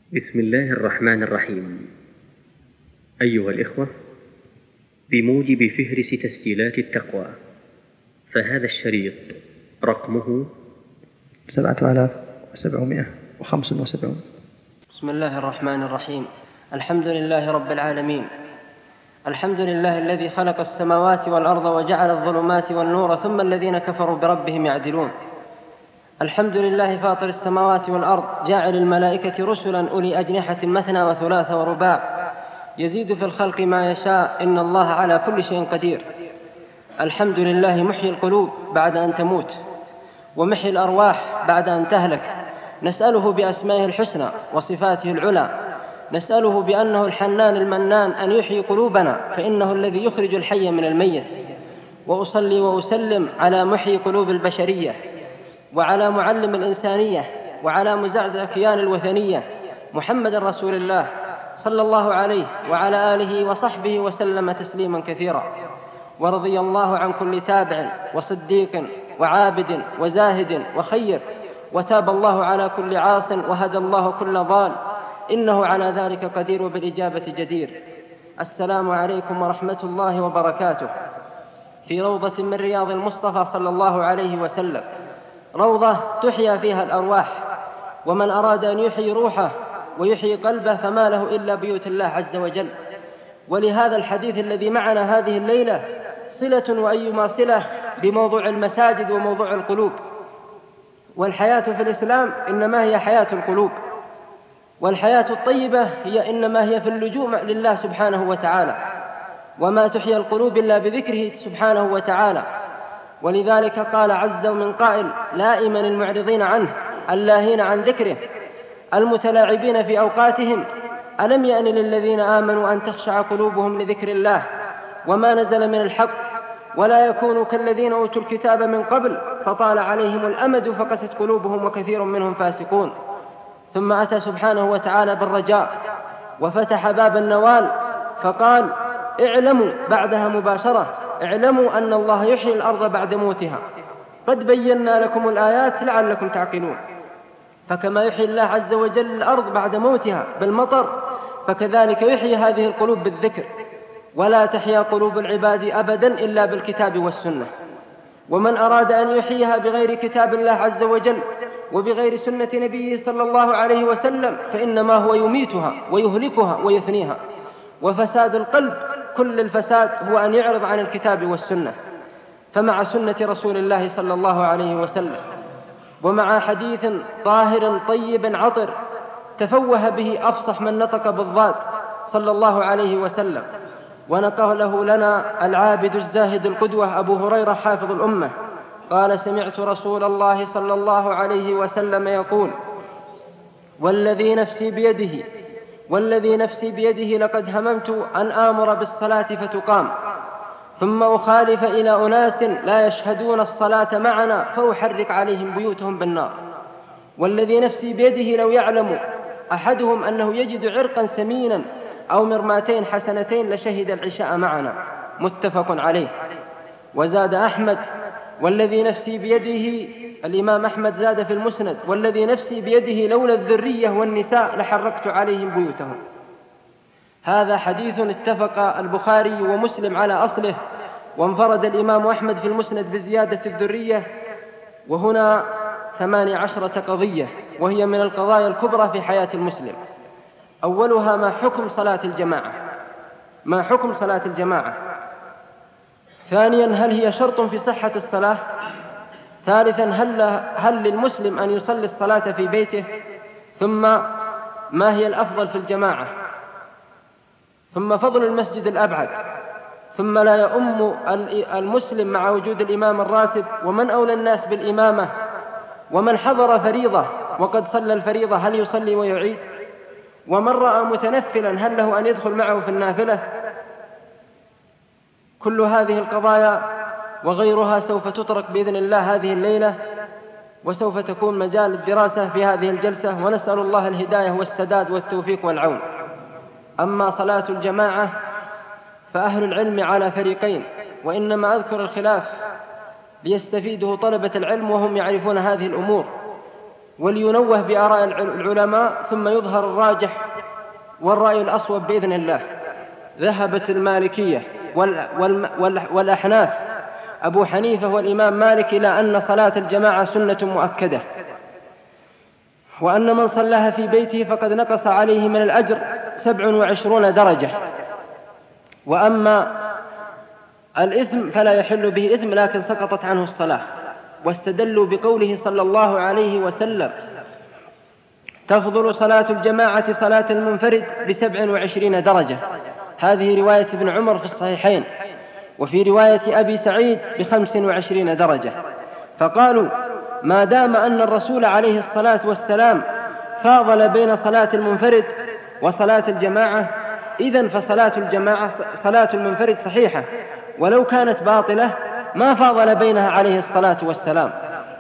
بسم الله الرحمن الرحيم. أيها الإخوة، بموجب فهرس تسجيلات التقوى، فهذا الشريط رقمه 7775. بسم الله الرحمن الرحيم. الحمد لله رب العالمين، الحمد لله الذي خلق السماوات والأرض وجعل الظلمات والنور ثم الذين كفروا بربهم يعدلون. الحمد لله فاطر السماوات والأرض، جاعل الملائكة رسلا أولي أجنحة مثنى وثلاث ورباع، يزيد في الخلق ما يشاء، إن الله على كل شيء قدير. الحمد لله محيي القلوب بعد أن تموت، ومحيي الأرواح بعد أن تهلك. نسأله بأسمائه الحسنى وصفاته العلى، نسأله بأنه الحنان المنان أن يحيي قلوبنا، فإنه الذي يخرج الحي من الميت. وأصلي وأسلم على محيي قلوب البشرية، وعلى معلم الإنسانية، وعلى مزعزع كيان الوثنية، محمد رسول الله صلى الله عليه وعلى آله وصحبه وسلم تسليما كثيرا. ورضي الله عن كل تابع وصديق وعابد وزاهد وخير، وتاب الله على كل عاص، وهدى الله كل ضال، إنه على ذلك قدير وبالإجابة جدير. السلام عليكم ورحمة الله وبركاته. في روضة من رياض المصطفى صلى الله عليه وسلم، روضة تحيا فيها الأرواح، ومن أراد أن يحيي روحه ويحيي قلبه فما له إلا بيوت الله عز وجل. ولهذا الحديث الذي معنا هذه الليلة صلة وأيما صلة بموضوع المساجد وموضوع القلوب. والحياة في الإسلام إنما هي حياة القلوب، والحياة الطيبة هي إنما هي في اللجوء لله سبحانه وتعالى، وما تحيا القلوب إلا بذكره سبحانه وتعالى. ولذلك قال عز من قائل لائما المعرضين عنه، اللاهين عن ذكره، المتلاعبين في أوقاتهم، ألم يأن للذين آمنوا أن تخشع قلوبهم لذكر الله وما نزل من الحق، ولا يكونوا كالذين أوتوا الكتاب من قبل فطال عليهم الأمد فقست قلوبهم وكثير منهم فاسقون. ثم أتى سبحانه وتعالى بالرجاء وفتح باب النوال فقال اعلموا بعدها مباشرة، اعلموا أن الله يحيي الأرض بعد موتها، قد بينا لكم الآيات لعلكم تعقلون. فكما يحيي الله عز وجل الأرض بعد موتها بالمطر، فكذلك يحيي هذه القلوب بالذكر. ولا تحيا قلوب العباد أبدا إلا بالكتاب والسنة. ومن أراد أن يحييها بغير كتاب الله عز وجل وبغير سنة نبيه صلى الله عليه وسلم فإنما هو يميتها ويهلكها ويفنيها. وفساد القلب كل الفساد هو أن يعرض عن الكتاب والسنة. فمع سنة رسول الله صلى الله عليه وسلم، ومع حديث طاهر طيب عطر تفوه به أفصح من نطق بالضاد صلى الله عليه وسلم، ونقله لنا العابد الزاهد القدوة أبو هريرة حافظ الأمة قال سمعت رسول الله صلى الله عليه وسلم يقول والذي نفسي بيده لقد هممت أن آمر بالصلاة فتقام، ثم أخالف إلى أناس لا يشهدون الصلاة معنا فأحرق عليهم بيوتهم بالنار. والذي نفسي بيده لو يعلم أحدهم أنه يجد عرقا سمينا أو مرماتين حسنتين لشهد العشاء معنا، متفق عليه. وزاد أحمد والذي نفسي بيده، الإمام أحمد زاد في المسند والذي نفسي بيده لولا الذرية والنساء لحرقت عليهم بيوتهم. هذا حديث اتفق البخاري ومسلم على أصله، وانفرد الإمام أحمد في المسند بزيادة الذرية. وهنا 18 قضية، وهي من القضايا الكبرى في حياة المسلم. أولها ما حكم صلاة الجماعة. ثانيا هل هي شرط في صحة الصلاة؟ ثالثا هل للمسلم أن يصلي الصلاة في بيته؟ ثم ما هي الأفضل في الجماعة؟ ثم فضل المسجد الأبعد. ثم لا يؤم المسلم مع وجود الإمام الراتب، ومن أولى الناس بالإمامة؟ ومن حضر فريضة وقد صلى الفريضة هل يصلي ويعيد؟ ومن رأى متنفلا هل له أن يدخل معه في النافلة؟ كل هذه القضايا وغيرها سوف تطرق بإذن الله هذه الليلة، وسوف تكون مجال الدراسة في هذه الجلسة، ونسأل الله الهداية والسداد والتوفيق والعون. أما صلاة الجماعة فأهل العلم على فريقين، وإنما أذكر الخلاف ليستفيده طلبة العلم وهم يعرفون هذه الأمور. ولينوه بآراء العلماء ثم يظهر الراجح والرأي الأصوب بإذن الله. ذهبت المالكية والأحناف أبو حنيفة والإمام مالك إلى أن صلاة الجماعة سنة مؤكدة، وأن من صلاها في بيته فقد نقص عليه من الأجر 27 درجة، وأما الإثم فلا يحل به إثم لكن سقطت عنه الصلاة. واستدلوا بقوله صلى الله عليه وسلم: تفضل صلاة الجماعة صلاة المنفرد ب27 درجة. هذه رواية ابن عمر في الصحيحين، وفي رواية أبي سعيد ب25 درجة. فقالوا: ما دام أن الرسول عليه الصلاة والسلام فاضل بين صلاة المنفرد وصلاة الجماعة، إذن فصلاة الجماعة صلاة المنفرد صحيحة، ولو كانت باطلة ما فاضل بينها عليه الصلاة والسلام.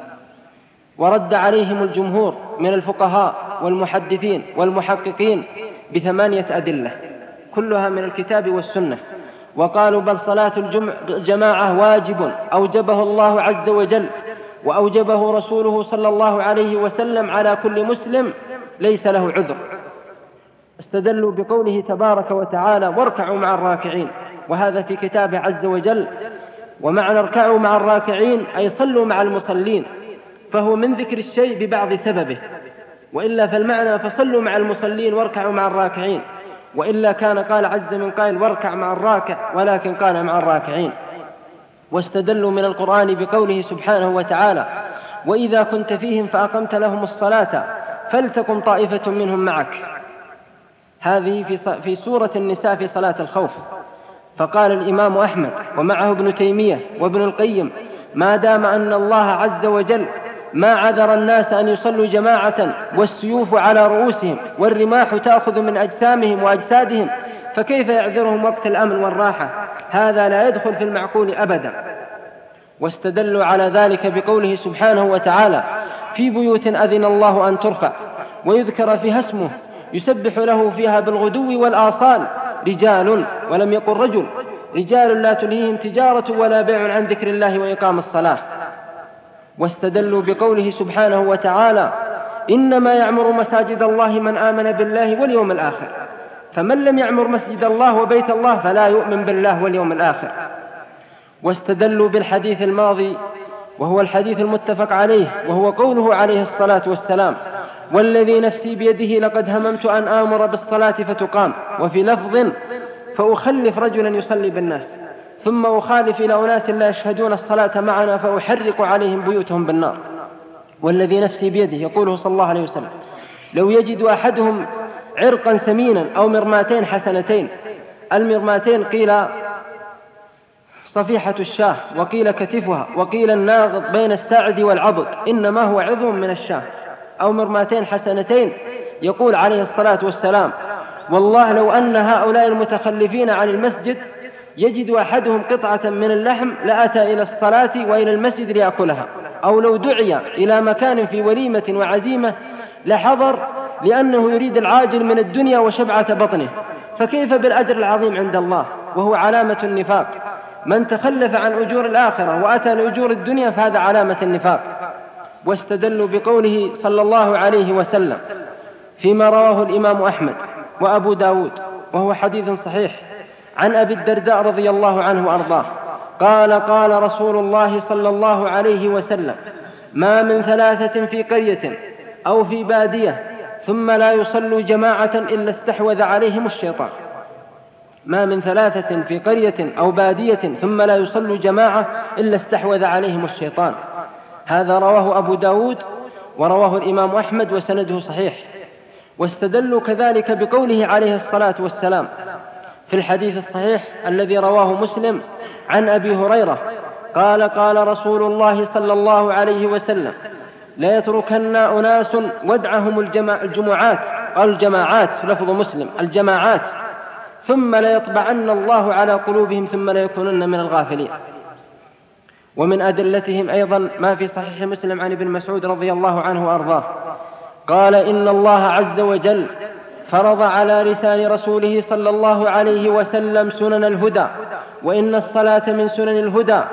ورد عليهم الجمهور من الفقهاء والمحدثين والمحققين ب8 أدلة كلها من الكتاب والسنة، وقالوا: بل صلاة الجماعة واجب أوجبه الله عز وجل وأوجبه رسوله صلى الله عليه وسلم على كل مسلم ليس له عذر. استدلوا بقوله تبارك وتعالى: واركعوا مع الراكعين، وهذا في كتابه عز وجل. ومعنى اركعوا مع الراكعين أي صلوا مع المصلين، فهو من ذكر الشيء ببعض سببه، وإلا فالمعنى فصلوا مع المصلين واركعوا مع الراكعين، وإلا كان قال عز من قائل: واركع مع الراكع، ولكن قال مع الراكعين. واستدلوا من القرآن بقوله سبحانه وتعالى: وإذا كنت فيهم فأقمت لهم الصلاة فلتكن طائفة منهم معك. هذه في سورة النساء في صلاة الخوف. فقال الإمام أحمد ومعه ابن تيمية وابن القيم: ما دام أن الله عز وجل ما عذر الناس أن يصلوا جماعة والسيوف على رؤوسهم والرماح تأخذ من أجسامهم وأجسادهم، فكيف يعذرهم وقت الأمن والراحة؟ هذا لا يدخل في المعقول أبدا. واستدلوا على ذلك بقوله سبحانه وتعالى: في بيوت أذن الله أن ترفع ويذكر فيها اسمه يسبح له فيها بالغدو والآصال رجال، ولم يقل رجل، رجال لا تلهيهم تجارة ولا بيع عن ذكر الله وإقام الصلاة. واستدلوا بقوله سبحانه وتعالى: إنما يعمر مساجد الله من آمن بالله واليوم الآخر، فمن لم يعمر مسجد الله وبيت الله فلا يؤمن بالله واليوم الآخر. واستدلوا بالحديث الماضي وهو الحديث المتفق عليه، وهو قوله عليه الصلاة والسلام: والذي نفسي بيده لقد هممت أن آمر بالصلاة فتقام، وفي لفظ: فأخلف رجلا يصلي بالناس ثم أخالف إلى أناس لا يشهدون الصلاة معنا فأحرق عليهم بيوتهم بالنار. والذي نفسي بيده يقوله صلى الله عليه وسلم: لو يجد أحدهم عرقا سمينا أو مرماتين حسنتين. المرماتين قيل صفيحة الشاه، وقيل كتفها، وقيل الناغض بين الساعد والعضد، إنما هو عظم من الشاه، أو مرماتين حسنتين. يقول عليه الصلاة والسلام: والله لو أن هؤلاء المتخلفين عن المسجد يجد أحدهم قطعة من اللحم لأتى إلى الصلاة وإلى المسجد ليأكلها، أو لو دعي إلى مكان في وليمة وعزيمة لحضر، لأنه يريد العاجل من الدنيا وشبعة بطنه، فكيف بالأجر العظيم عند الله؟ وهو علامة النفاق. من تخلف عن أجور الآخرة وأتى لأجور الدنيا فهذا علامة النفاق. واستدلوا بقوله صلى الله عليه وسلم فيما رواه الإمام أحمد وأبو داود وهو حديث صحيح عن أبي الدرداء رضي الله عنه وأرضاه قال: قال رسول الله صلى الله عليه وسلم: ما من 3 في قرية أو في بادية ثم لا يصلوا جماعة إلا استحوذ عليهم الشيطان. ما من 3 في قرية أو بادية ثم لا يصلوا جماعة إلا استحوذ عليهم الشيطان. هذا رواه أبو داود ورواه الإمام أحمد وسنده صحيح. واستدلوا كذلك بقوله عليه الصلاة والسلام في الحديث الصحيح الذي رواه مسلم عن أبي هريرة قال: قال رسول الله صلى الله عليه وسلم: لا يتركن أناس ودعهم الجماعات، قال الجماعات لفظ مسلم الجماعات، ثم لا يطبعن الله على قلوبهم ثم لا يكونن من الغافلين. ومن أدلتهم أيضا ما في صحيح مسلم عن ابن مسعود رضي الله عنه وأرضاه قال: إن الله عز وجل فرض على لسان رسوله صلى الله عليه وسلم سنن الهدى، وإن الصلاة من سنن الهدى،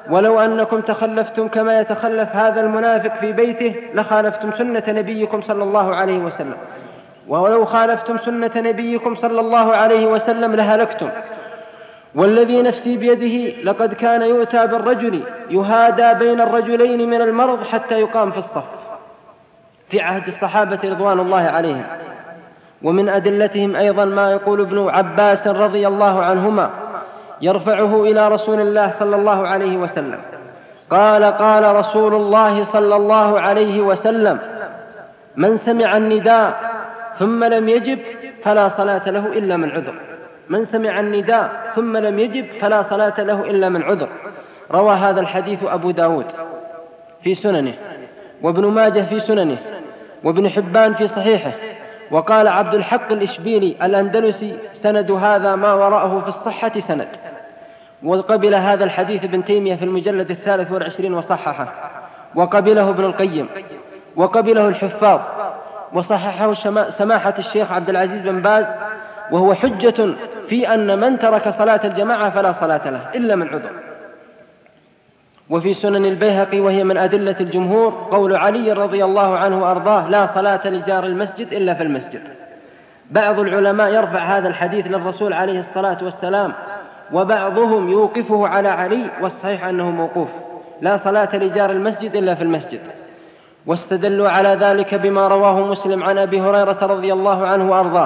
ولو أنكم تخلفتم كما يتخلف هذا المنافق في بيته لخالفتم سنة نبيكم صلى الله عليه وسلم، ولو خالفتم سنة نبيكم صلى الله عليه وسلم لهلكتم. والذي نفسي بيده لقد كان يؤتى بالرجل يهادى بين الرجلين من المرض حتى يقام في الصف في عهد الصحابة رضوان الله عليهم. ومن أدلتهم أيضا ما يقول ابن عباس رضي الله عنهما يرفعه إلى رسول الله صلى الله عليه وسلم قال: قال رسول الله صلى الله عليه وسلم: من سمع النداء ثم لم يجب فلا صلاة له إلا من عذر. من سمع النداء ثم لم يجب فلا صلاة له إلا من عذر. روى هذا الحديث أبو داود في سننه، وابن ماجه في سننه، وابن حبان في صحيحه. وقال عبد الحق الإشبيلي الأندلسي: سند هذا ما وراءه في الصحة سند. وقبل هذا الحديث ابن تيمية في المجلد 23 وصححه، وقبله ابن القيم، وقبله الحفاظ، وصححه سماحة الشيخ عبد العزيز بن باز، وهو حجة في أن من ترك صلاة الجماعة فلا صلاة له إلا من عذر. وفي سنن البيهقي وهي من أدلة الجمهور قول علي رضي الله عنه وأرضاه: لا صلاة لجار المسجد إلا في المسجد. بعض العلماء يرفع هذا الحديث للرسول عليه الصلاة والسلام، وبعضهم يوقفه على علي، والصحيح أنه موقوف: لا صلاة لجار المسجد إلا في المسجد. واستدلوا على ذلك بما رواه مسلم عن أبي هريرة رضي الله عنه وأرضاه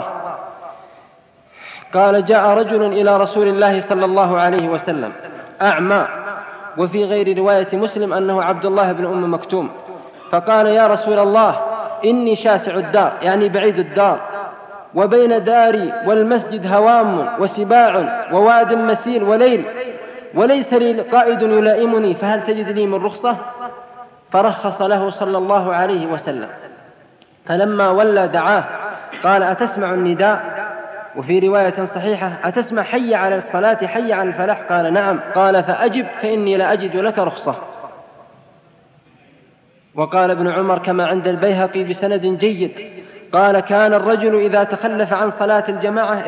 قال: جاء رجل إلى رسول الله صلى الله عليه وسلم أعمى، وفي غير رواية مسلم أنه عبد الله بن أم مكتوم، فقال: يا رسول الله، إني شاسع الدار، يعني بعيد الدار، وبين داري والمسجد هوام وسباع وواد مسيل وليل، وليس لي قائد يلائمني، فهل تجد لي من رخصة؟ فرخص له صلى الله عليه وسلم. فلما ولى دعاه قال: أتسمع النداء؟ وفي رواية صحيحة: أتسمع حي على الصلاة حي على الفلاح؟ قال: نعم. قال: فأجب فإني لا أجد لك رخصة. وقال ابن عمر كما عند البيهقي بسند جيد قال: كان الرجل إذا تخلف عن صلاة الجماعة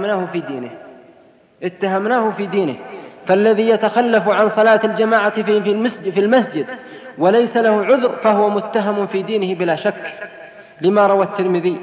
اتهمناه في دينه. فالذي يتخلف عن صلاة الجماعة في المسجد وليس له عذر فهو متهم في دينه بلا شك، لما روى الترمذي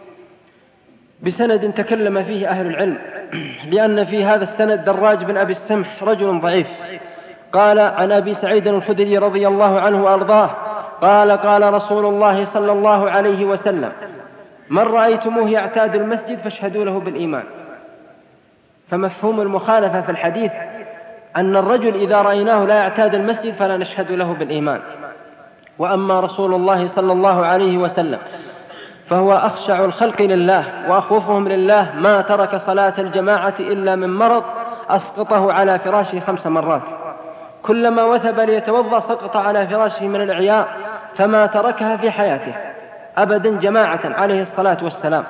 بسند تكلم فيه أهل العلم، لأن في هذا السند دراج بن أبي السمح رجل ضعيف. قال عن أبي سعيد الخدري رضي الله عنه وأرضاه قال: قال رسول الله صلى الله عليه وسلم: من رأيتموه يعتاد المسجد فاشهدوا له بالإيمان. فمفهوم المخالفة في الحديث أن الرجل إذا رأيناه لا يعتاد المسجد فلا نشهد له بالإيمان. وأما رسول الله صلى الله عليه وسلم فهو أخشع الخلق لله وأخوفهم لله، ما ترك صلاة الجماعة إلا من مرض أسقطه على فراشه 5 مرات، كلما وثب ليتوضأ سقط على فراشه من الإعياء، فما تركها في حياته أبدا جماعة عليه الصلاة والسلام.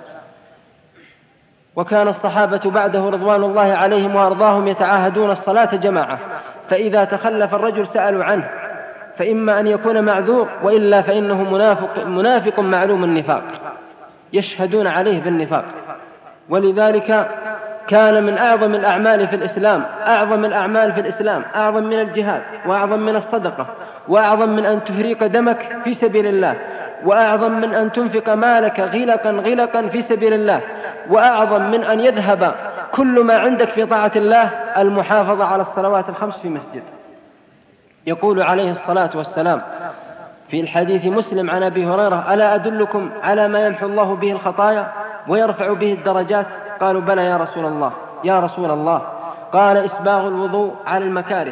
وكان الصحابة بعده رضوان الله عليهم وأرضاهم يتعاهدون الصلاة جماعة، فإذا تخلف الرجل سألوا عنه، فإما أن يكون معذور وإلا فإنه منافق معلوم النفاق، يشهدون عليه بالنفاق. ولذلك كان من أعظم الأعمال في الإسلام، أعظم من الجهاد، وأعظم من الصدقة، وأعظم من أن تهريق دمك في سبيل الله، وأعظم من أن تنفق مالك غلقا في سبيل الله، وأعظم من أن يذهب كل ما عندك في طاعة الله المحافظة على الصلوات 5 في مسجد. يقول عليه الصلاة والسلام في الحديث مسلم عن أبي هريرة: ألا أدلكم على ما يمحو الله به الخطايا ويرفع به الدرجات؟ قالوا: بلى يا رسول الله. قال: إسباغ الوضوء على المكاره،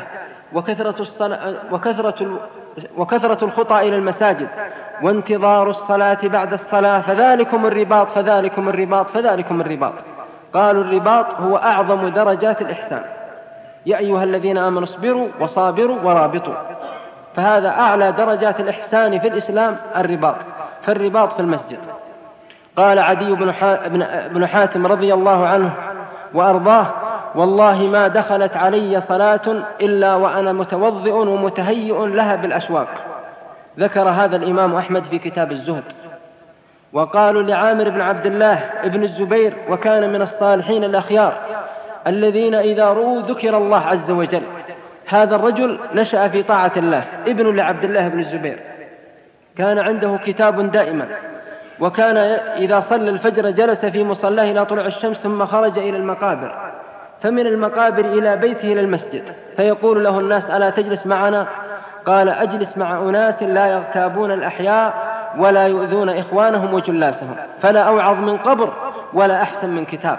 وكثرة الخطى إلى المساجد، وانتظار الصلاة بعد الصلاة، فذلكم الرباط. قالوا: الرباط هو أعظم درجات الإحسان. يا أيها الذين آمنوا اصبروا وصابروا ورابطوا. فهذا أعلى درجات الإحسان في الإسلام الرباط، فالرباط في المسجد. قال عدي بن حاتم رضي الله عنه وأرضاه: والله ما دخلت علي صلاة إلا وأنا متوضئ ومتهيئ لها بالأشواق. ذكر هذا الإمام أحمد في كتاب الزهد. وقالوا لعامر بن عبد الله ابن الزبير، وكان من الصالحين الأخيار الذين إذا رؤوا ذكر الله عز وجل: هذا الرجل نشأ في طاعة الله، ابن لعبد الله بن الزبير، كان عنده كتاب دائما، وكان إذا صلى الفجر جلس في مصلاه إلى طلوع الشمس ثم خرج إلى المقابر، فمن المقابر إلى بيته إلى المسجد، فيقول له الناس: ألا تجلس معنا؟ قال: أجلس مع أناس لا يغتابون الأحياء ولا يؤذون إخوانهم وجلاسهم، فلا أوعظ من قبر ولا أحسن من كتاب.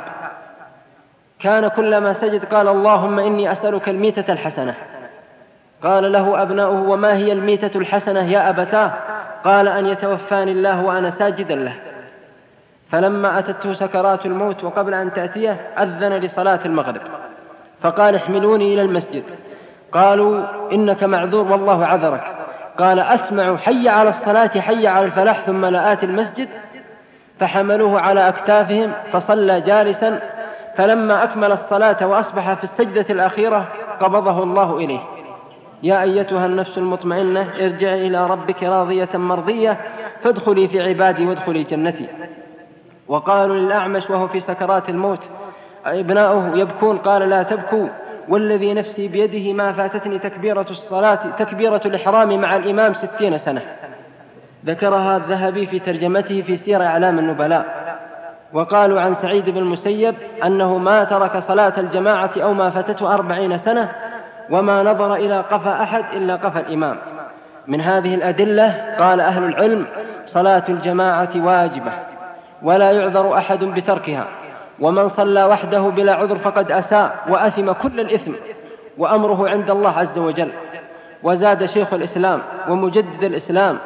كان كلما سجد قال: اللهم إني أسألك الميتة الحسنة. قال له أبناؤه: وما هي الميتة الحسنة يا أبتاه؟ قال: أن يتوفاني الله وأنا ساجدا له. فلما أتته سكرات الموت وقبل أن تأتيه أذن لصلاة المغرب، فقال: احملوني إلى المسجد. قالوا: إنك معذور والله عذرك. قال: أسمع حي على الصلاة حي على الفلاح ثم لا آتي المسجد. فحملوه على أكتافهم فصلى جالسا، فلما أكمل الصلاة وأصبح في السجدة الأخيرة قبضه الله إليه: يا أيتها النفس المطمئنة ارجعي إلى ربك راضية مرضية فادخلي في عبادي وادخلي جنتي. وقالوا للأعمش وهو في سكرات الموت ابناؤه يبكون: قال: لا تبكوا، والذي نفسي بيده ما فاتتني تكبيرة الإحرام مع الإمام 60 سنة. ذكرها الذهبي في ترجمته في سير أعلام النبلاء. وقالوا عن سعيد بن المسيب أنه ما ترك صلاة الجماعة أو ما فاتته 40 سنة وما نظر إلى قفا أحد إلا قفا الإمام. من هذه الأدلة قال أهل العلم: صلاة الجماعة واجبة ولا يعذر أحد بتركها، ومن صلى وحده بلا عذر فقد أساء وأثم كل الإثم وأمره عند الله عز وجل. وزاد شيخ الإسلام ومجدد الإسلام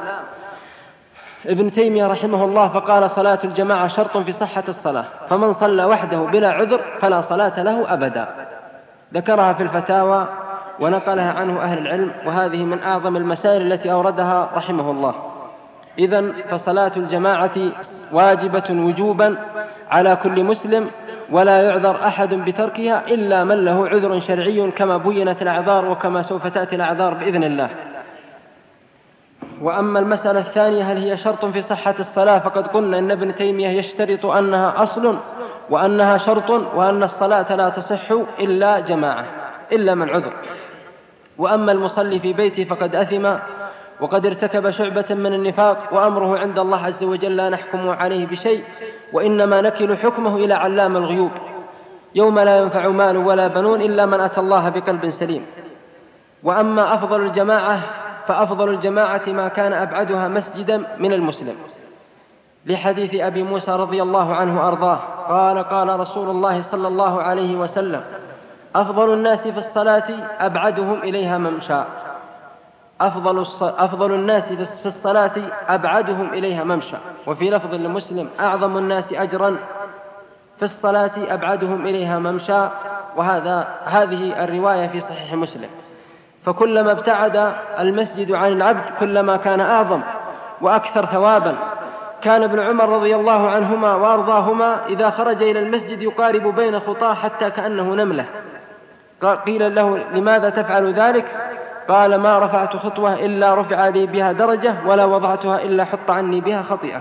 ابن تيمية رحمه الله فقال: صلاة الجماعة شرط في صحة الصلاة، فمن صلى وحده بلا عذر فلا صلاة له أبدا. ذكرها في الفتاوى ونقلها عنه أهل العلم، وهذه من أعظم المسائل التي أوردها رحمه الله. إذن فصلاة الجماعة واجبة وجوبا على كل مسلم، ولا يعذر أحد بتركها إلا من له عذر شرعي كما بينت الأعذار وكما سوف تأتي الأعذار بإذن الله. وأما المسألة الثانية هل هي شرط في صحة الصلاة، فقد قلنا أن ابن تيمية يشترط أنها أصل وأنها شرط، وأن الصلاة لا تصح إلا جماعة إلا من عذر. وأما المصلي في بيته فقد أثم وقد ارتكب شعبة من النفاق، وأمره عند الله عز وجل لا نحكم عليه بشيء، وإنما نكل حكمه إلى علام الغيوب يوم لا ينفع مال ولا بنون إلا من أتى الله بقلب سليم. وأما أفضل الجماعة فأفضل الجماعة ما كان أبعدها مسجدا من المسلم، لحديث أبي موسى رضي الله عنه أرضاه قال: قال رسول الله صلى الله عليه وسلم: أفضل الناس في الصلاة أبعدهم إليها ممشى. أفضل الناس في الصلاة أبعدهم إليها ممشى. وفي لفظ لمسلم: أعظم الناس أجرا في الصلاة أبعدهم إليها ممشى. هذه الرواية في صحيح مسلم. فكلما ابتعد المسجد عن العبد كلما كان أعظم وأكثر ثوابا. كان ابن عمر رضي الله عنهما وأرضاهما إذا خرج إلى المسجد يقارب بين خطاه حتى كأنه نملة. قيل له: لماذا تفعل ذلك؟ قال: ما رفعت خطوة إلا رفع لي بها درجة، ولا وضعتها إلا حط عني بها خطيئة.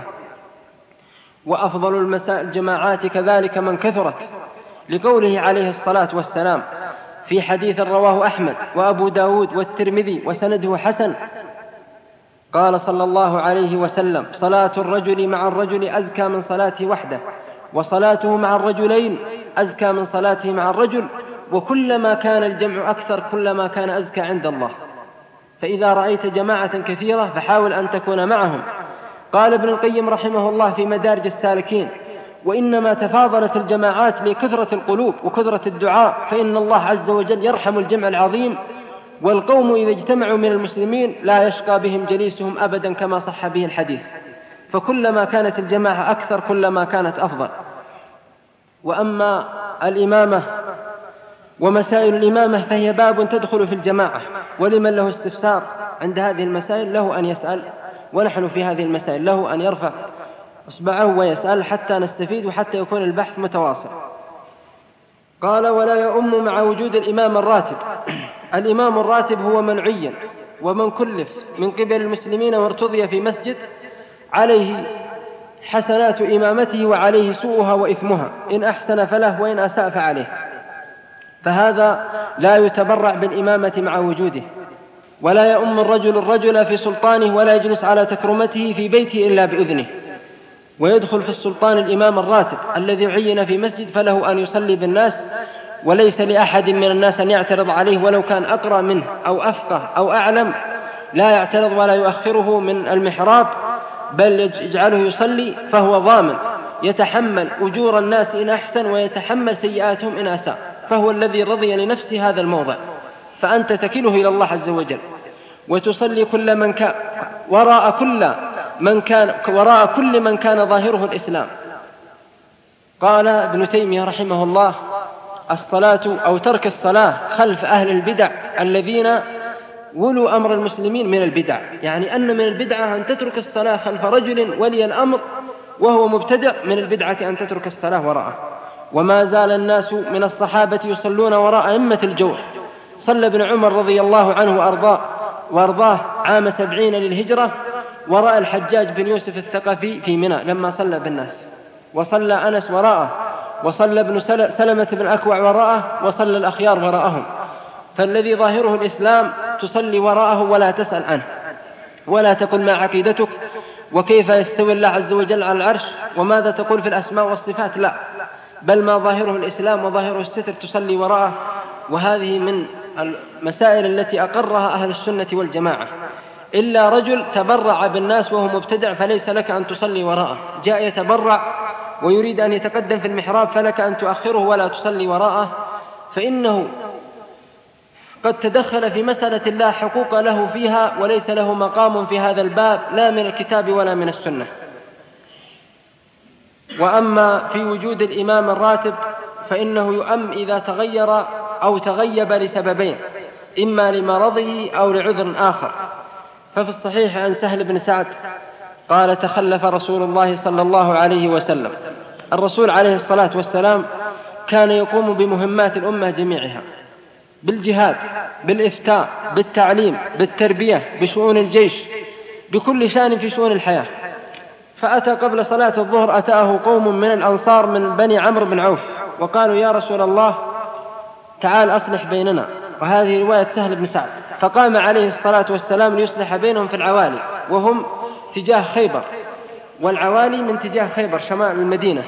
وأفضل الجماعات كذلك من كثرت، لقوله عليه الصلاة والسلام في حديث رواه أحمد وأبو داود والترمذي وسنده حسن، قال صلى الله عليه وسلم: صلاة الرجل مع الرجل أزكى من صلاته وحده، وصلاته مع الرجلين أزكى من صلاته مع الرجل، وكلما كان الجمع أكثر كلما كان أزكى عند الله. فإذا رأيت جماعة كثيرة فحاول أن تكون معهم. قال ابن القيم رحمه الله في مدارج السالكين: وإنما تفاضلت الجماعات لكثرة القلوب وكثرة الدعاء، فإن الله عز وجل يرحم الجمع العظيم، والقوم إذا اجتمعوا من المسلمين لا يشقى بهم جليسهم أبدا كما صح به الحديث. فكلما كانت الجماعة أكثر كلما كانت أفضل. وأما الإمامة ومسائل الإمامة فهي باب تدخل في الجماعة، ولمن له استفسار عند هذه المسائل له أن يسأل، ونحن في هذه المسائل له أن يرفع إصبعه ويسأل حتى نستفيد وحتى يكون البحث متواصل. قال: ولا يؤم مع وجود الإمام الراتب. الإمام الراتب هو من عين ومن كلف من قبل المسلمين وارتضي في مسجد عليه حسنات إمامته وعليه سوءها وإثمها، إن أحسن فله وإن أساء فعليه. فهذا لا يتبرع بالإمامة مع وجوده، ولا يؤم الرجل في سلطانه، ولا يجلس على تكرمته في بيته إلا بإذنه. ويدخل في السلطان الإمام الراتب الذي عين في مسجد، فله أن يصلي بالناس، وليس لأحد من الناس أن يعترض عليه ولو كان أقرأ منه أو أفقه أو أعلم، لا يعترض ولا يؤخره من المحراب، بل يجعله يصلي، فهو ضامن يتحمل أجور الناس إن أحسن ويتحمل سيئاتهم إن أساء، فهو الذي رضي لنفسه هذا الموضع، فأنت تكله إلى الله عز وجل. وتصلي كل من كان وراء كل من كان ظاهره الإسلام. قال ابن تيمية رحمه الله: الصلاة أو ترك الصلاة خلف أهل البدع الذين ولوا أمر المسلمين من البدع، يعني أن من البدعة أن تترك الصلاة خلف رجل ولي الأمر وهو مبتدع، من البدعة أن تترك الصلاة وراءه. وما زال الناس من الصحابة يصلون وراء أئمة الجور. صلى ابن عمر رضي الله عنه وأرضاه عام 70 للهجرة وراء الحجاج بن يوسف الثقفي في منى لما صلى بالناس، وصلى أنس وراءه، وصلى ابن سلمة بن أكوع وراءه، وصلى الأخيار وراءهم. فالذي ظاهره الإسلام تصلي وراءه ولا تسأل عنه، ولا تقل ما عقيدتك وكيف يستوي الله عز وجل على العرش وماذا تقول في الأسماء والصفات، لا، بل ما ظاهره الإسلام وظاهره الستر تصلي وراءه. وهذه من المسائل التي أقرها أهل السنة والجماعة. إلا رجل تبرع بالناس وهو مبتدع فليس لك أن تصلي وراءه، جاء يتبرع ويريد أن يتقدم في المحراب فلك أن تؤخره ولا تصلي وراءه، فإنه قد تدخل في مسألة لا حقوق له فيها وليس له مقام في هذا الباب لا من الكتاب ولا من السنة. وأما في وجود الإمام الراتب فإنه يؤم إذا تغير أو تغيب لسببين، إما لمرضه أو لعذر آخر. ففي الصحيح عن سهل بن سعد قال: تخلف رسول الله صلى الله عليه وسلم. الرسول عليه الصلاة والسلام كان يقوم بمهمات الأمة جميعها، بالجهاد، بالإفتاء، بالتعليم، بالتربية، بشؤون الجيش، بكل شأن في شؤون الحياة. فأتى قبل صلاة الظهر أتاه قوم من الأنصار من بني عمرو بن عوف وقالوا: يا رسول الله تعال أصلح بيننا. وهذه رواية سهل بن سعد. فقام عليه الصلاة والسلام ليصلح بينهم في العوالي، وهم تجاه خيبر، والعوالي من تجاه خيبر شمال المدينة.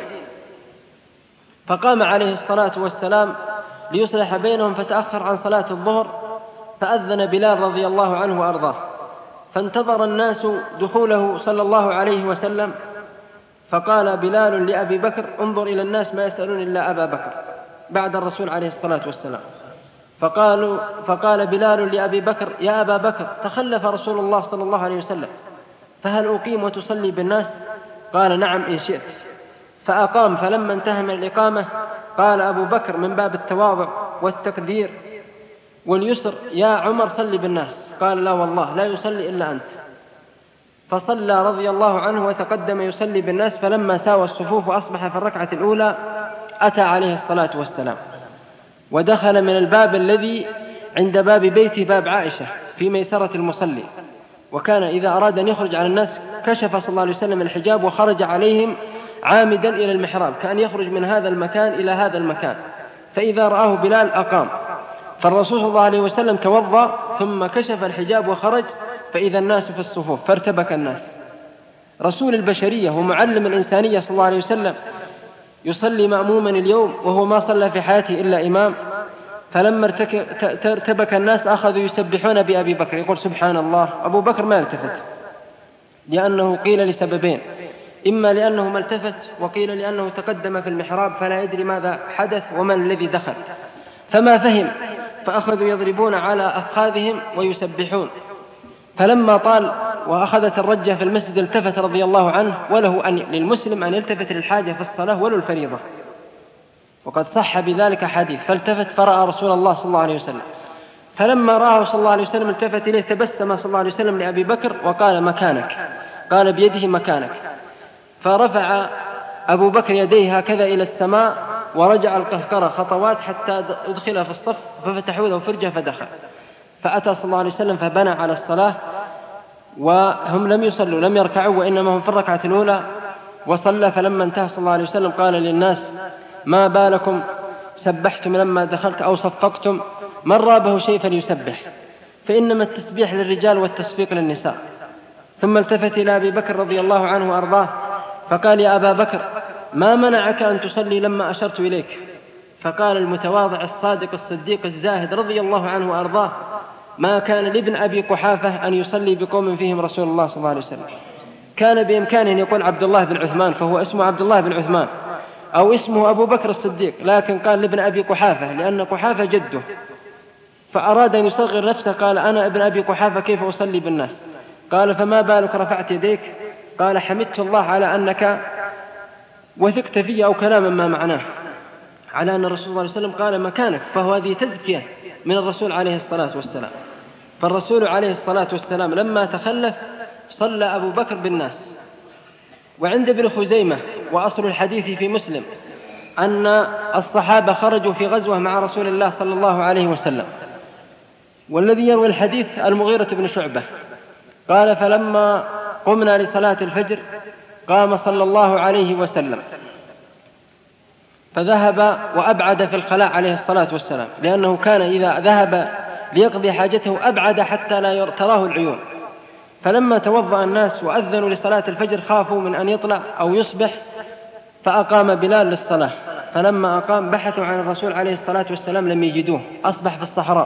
فقام عليه الصلاة والسلام ليصلح بينهم فتأخر عن صلاة الظهر، فأذن بلال رضي الله عنه وأرضاه، فانتظر الناس دخوله صلى الله عليه وسلم. فقال بلال لأبي بكر: انظر إلى الناس ما يسألون إلا أبا بكر بعد الرسول عليه الصلاة والسلام. فقال بلال لأبي بكر: يا أبا بكر تخلف رسول الله صلى الله عليه وسلم، فهل أقيم وتصلي بالناس؟ قال: نعم إن شئت. فأقام. فلما انتهى من الإقامة قال أبو بكر من باب التواضع والتقدير واليسر: يا عمر صلي بالناس. قال: لا والله لا يصلي إلا أنت. فصلى رضي الله عنه وتقدم يصلي بالناس. فلما ساوى الصفوف وأصبح في الركعة الأولى أتى عليه الصلاة والسلام ودخل من الباب الذي عند باب بيته، باب عائشة، في ميسرة المصلي. وكان إذا أراد أن يخرج على الناس كشف صلى الله عليه وسلم الحجاب وخرج عليهم عامدا إلى المحراب، كأن يخرج من هذا المكان إلى هذا المكان. فإذا رآه بلال أقام. فالرسول صلى الله عليه وسلم توضأ ثم كشف الحجاب وخرج، فإذا الناس في الصفوف، فارتبك الناس. رسول البشرية ومعلم الإنسانية صلى الله عليه وسلم يصلي مأموما اليوم وهو ما صلى في حياته إلا إمام. فلما ارتبك الناس أخذوا يسبحون بأبي بكر، يقول سبحان الله. أبو بكر ما التفت، لأنه قيل لسببين: إما لأنه ما التفت، وقيل لأنه تقدم في المحراب فلا يدري ماذا حدث ومن الذي دخل، فما فهم، فأخذوا يضربون على أفخاذهم ويسبحون. فلما طال وأخذت الرجة في المسجد التفت رضي الله عنه، وله للمسلم أن يلتفت للحاجة في الصلاة ولو الفريضة، وقد صح بذلك حديث. فالتفت فرأى رسول الله صلى الله عليه وسلم، فلما رآه صلى الله عليه وسلم التفت إليه، تبسم صلى الله عليه وسلم لأبي بكر وقال: مكانك. قال بيده: مكانك. فرفع أبو بكر يديه هكذا إلى السماء ورجع القهقرة خطوات حتى أدخل في الصف، ففتحوا له فرجة فدخل. فأتى صلى الله عليه وسلم فبنى على الصلاة، وهم لم يصلوا، لم يركعوا، وإنما هم في الركعة الأولى. وصلى. فلما انتهى صلى الله عليه وسلم قال للناس: ما بالكم سبحتم لما دخلت أو صفقتم، من رابه شيء فليسبح، فإنما التسبيح للرجال والتصفيق للنساء. ثم التفت إلى أبي بكر رضي الله عنه وأرضاه فقال: يا أبا بكر، ما منعك أن تصلي لما أشرت إليك؟ فقال المتواضع الصادق الصديق الزاهد رضي الله عنه وأرضاه: ما كان لابن أبي قحافة أن يصلي بقوم فيهم رسول الله صلى الله عليه وسلم. كان بإمكانه أن يقول عبد الله بن عثمان فهو اسمه عبد الله بن عثمان، أو اسمه أبو بكر الصديق، لكن قال لابن أبي قحافة لأن قحافة جده، فأراد أن يصغر نفسه، قال: أنا ابن أبي قحافة كيف أصلي بالناس؟ قال: فما بالك رفعت يديك؟ قال: حمدت الله على أنك وثقت في أو كلاما ما معناه، على أن الرسول صلى الله عليه وسلم قال مكانك، فهو هذه تزكية من الرسول عليه الصلاة والسلام. فالرسول عليه الصلاة والسلام لما تخلف صلى أبو بكر بالناس. وعند ابن خزيمة وأصل الحديث في مسلم أن الصحابة خرجوا في غزوة مع رسول الله صلى الله عليه وسلم، والذي يروي الحديث المغيرة بن شعبة قال: فلما قمنا لصلاة الفجر قام صلى الله عليه وسلم فذهب وأبعد في الخلاء عليه الصلاة والسلام، لأنه كان إذا ذهب ليقضي حاجته أبعد حتى لا تراه العيون. فلما توضأ الناس وأذنوا لصلاة الفجر خافوا من أن يطلع أو يصبح، فأقام بلال للصلاة. فلما أقام بحثوا عن الرسول عليه الصلاة والسلام لم يجدوه، أصبح في الصحراء.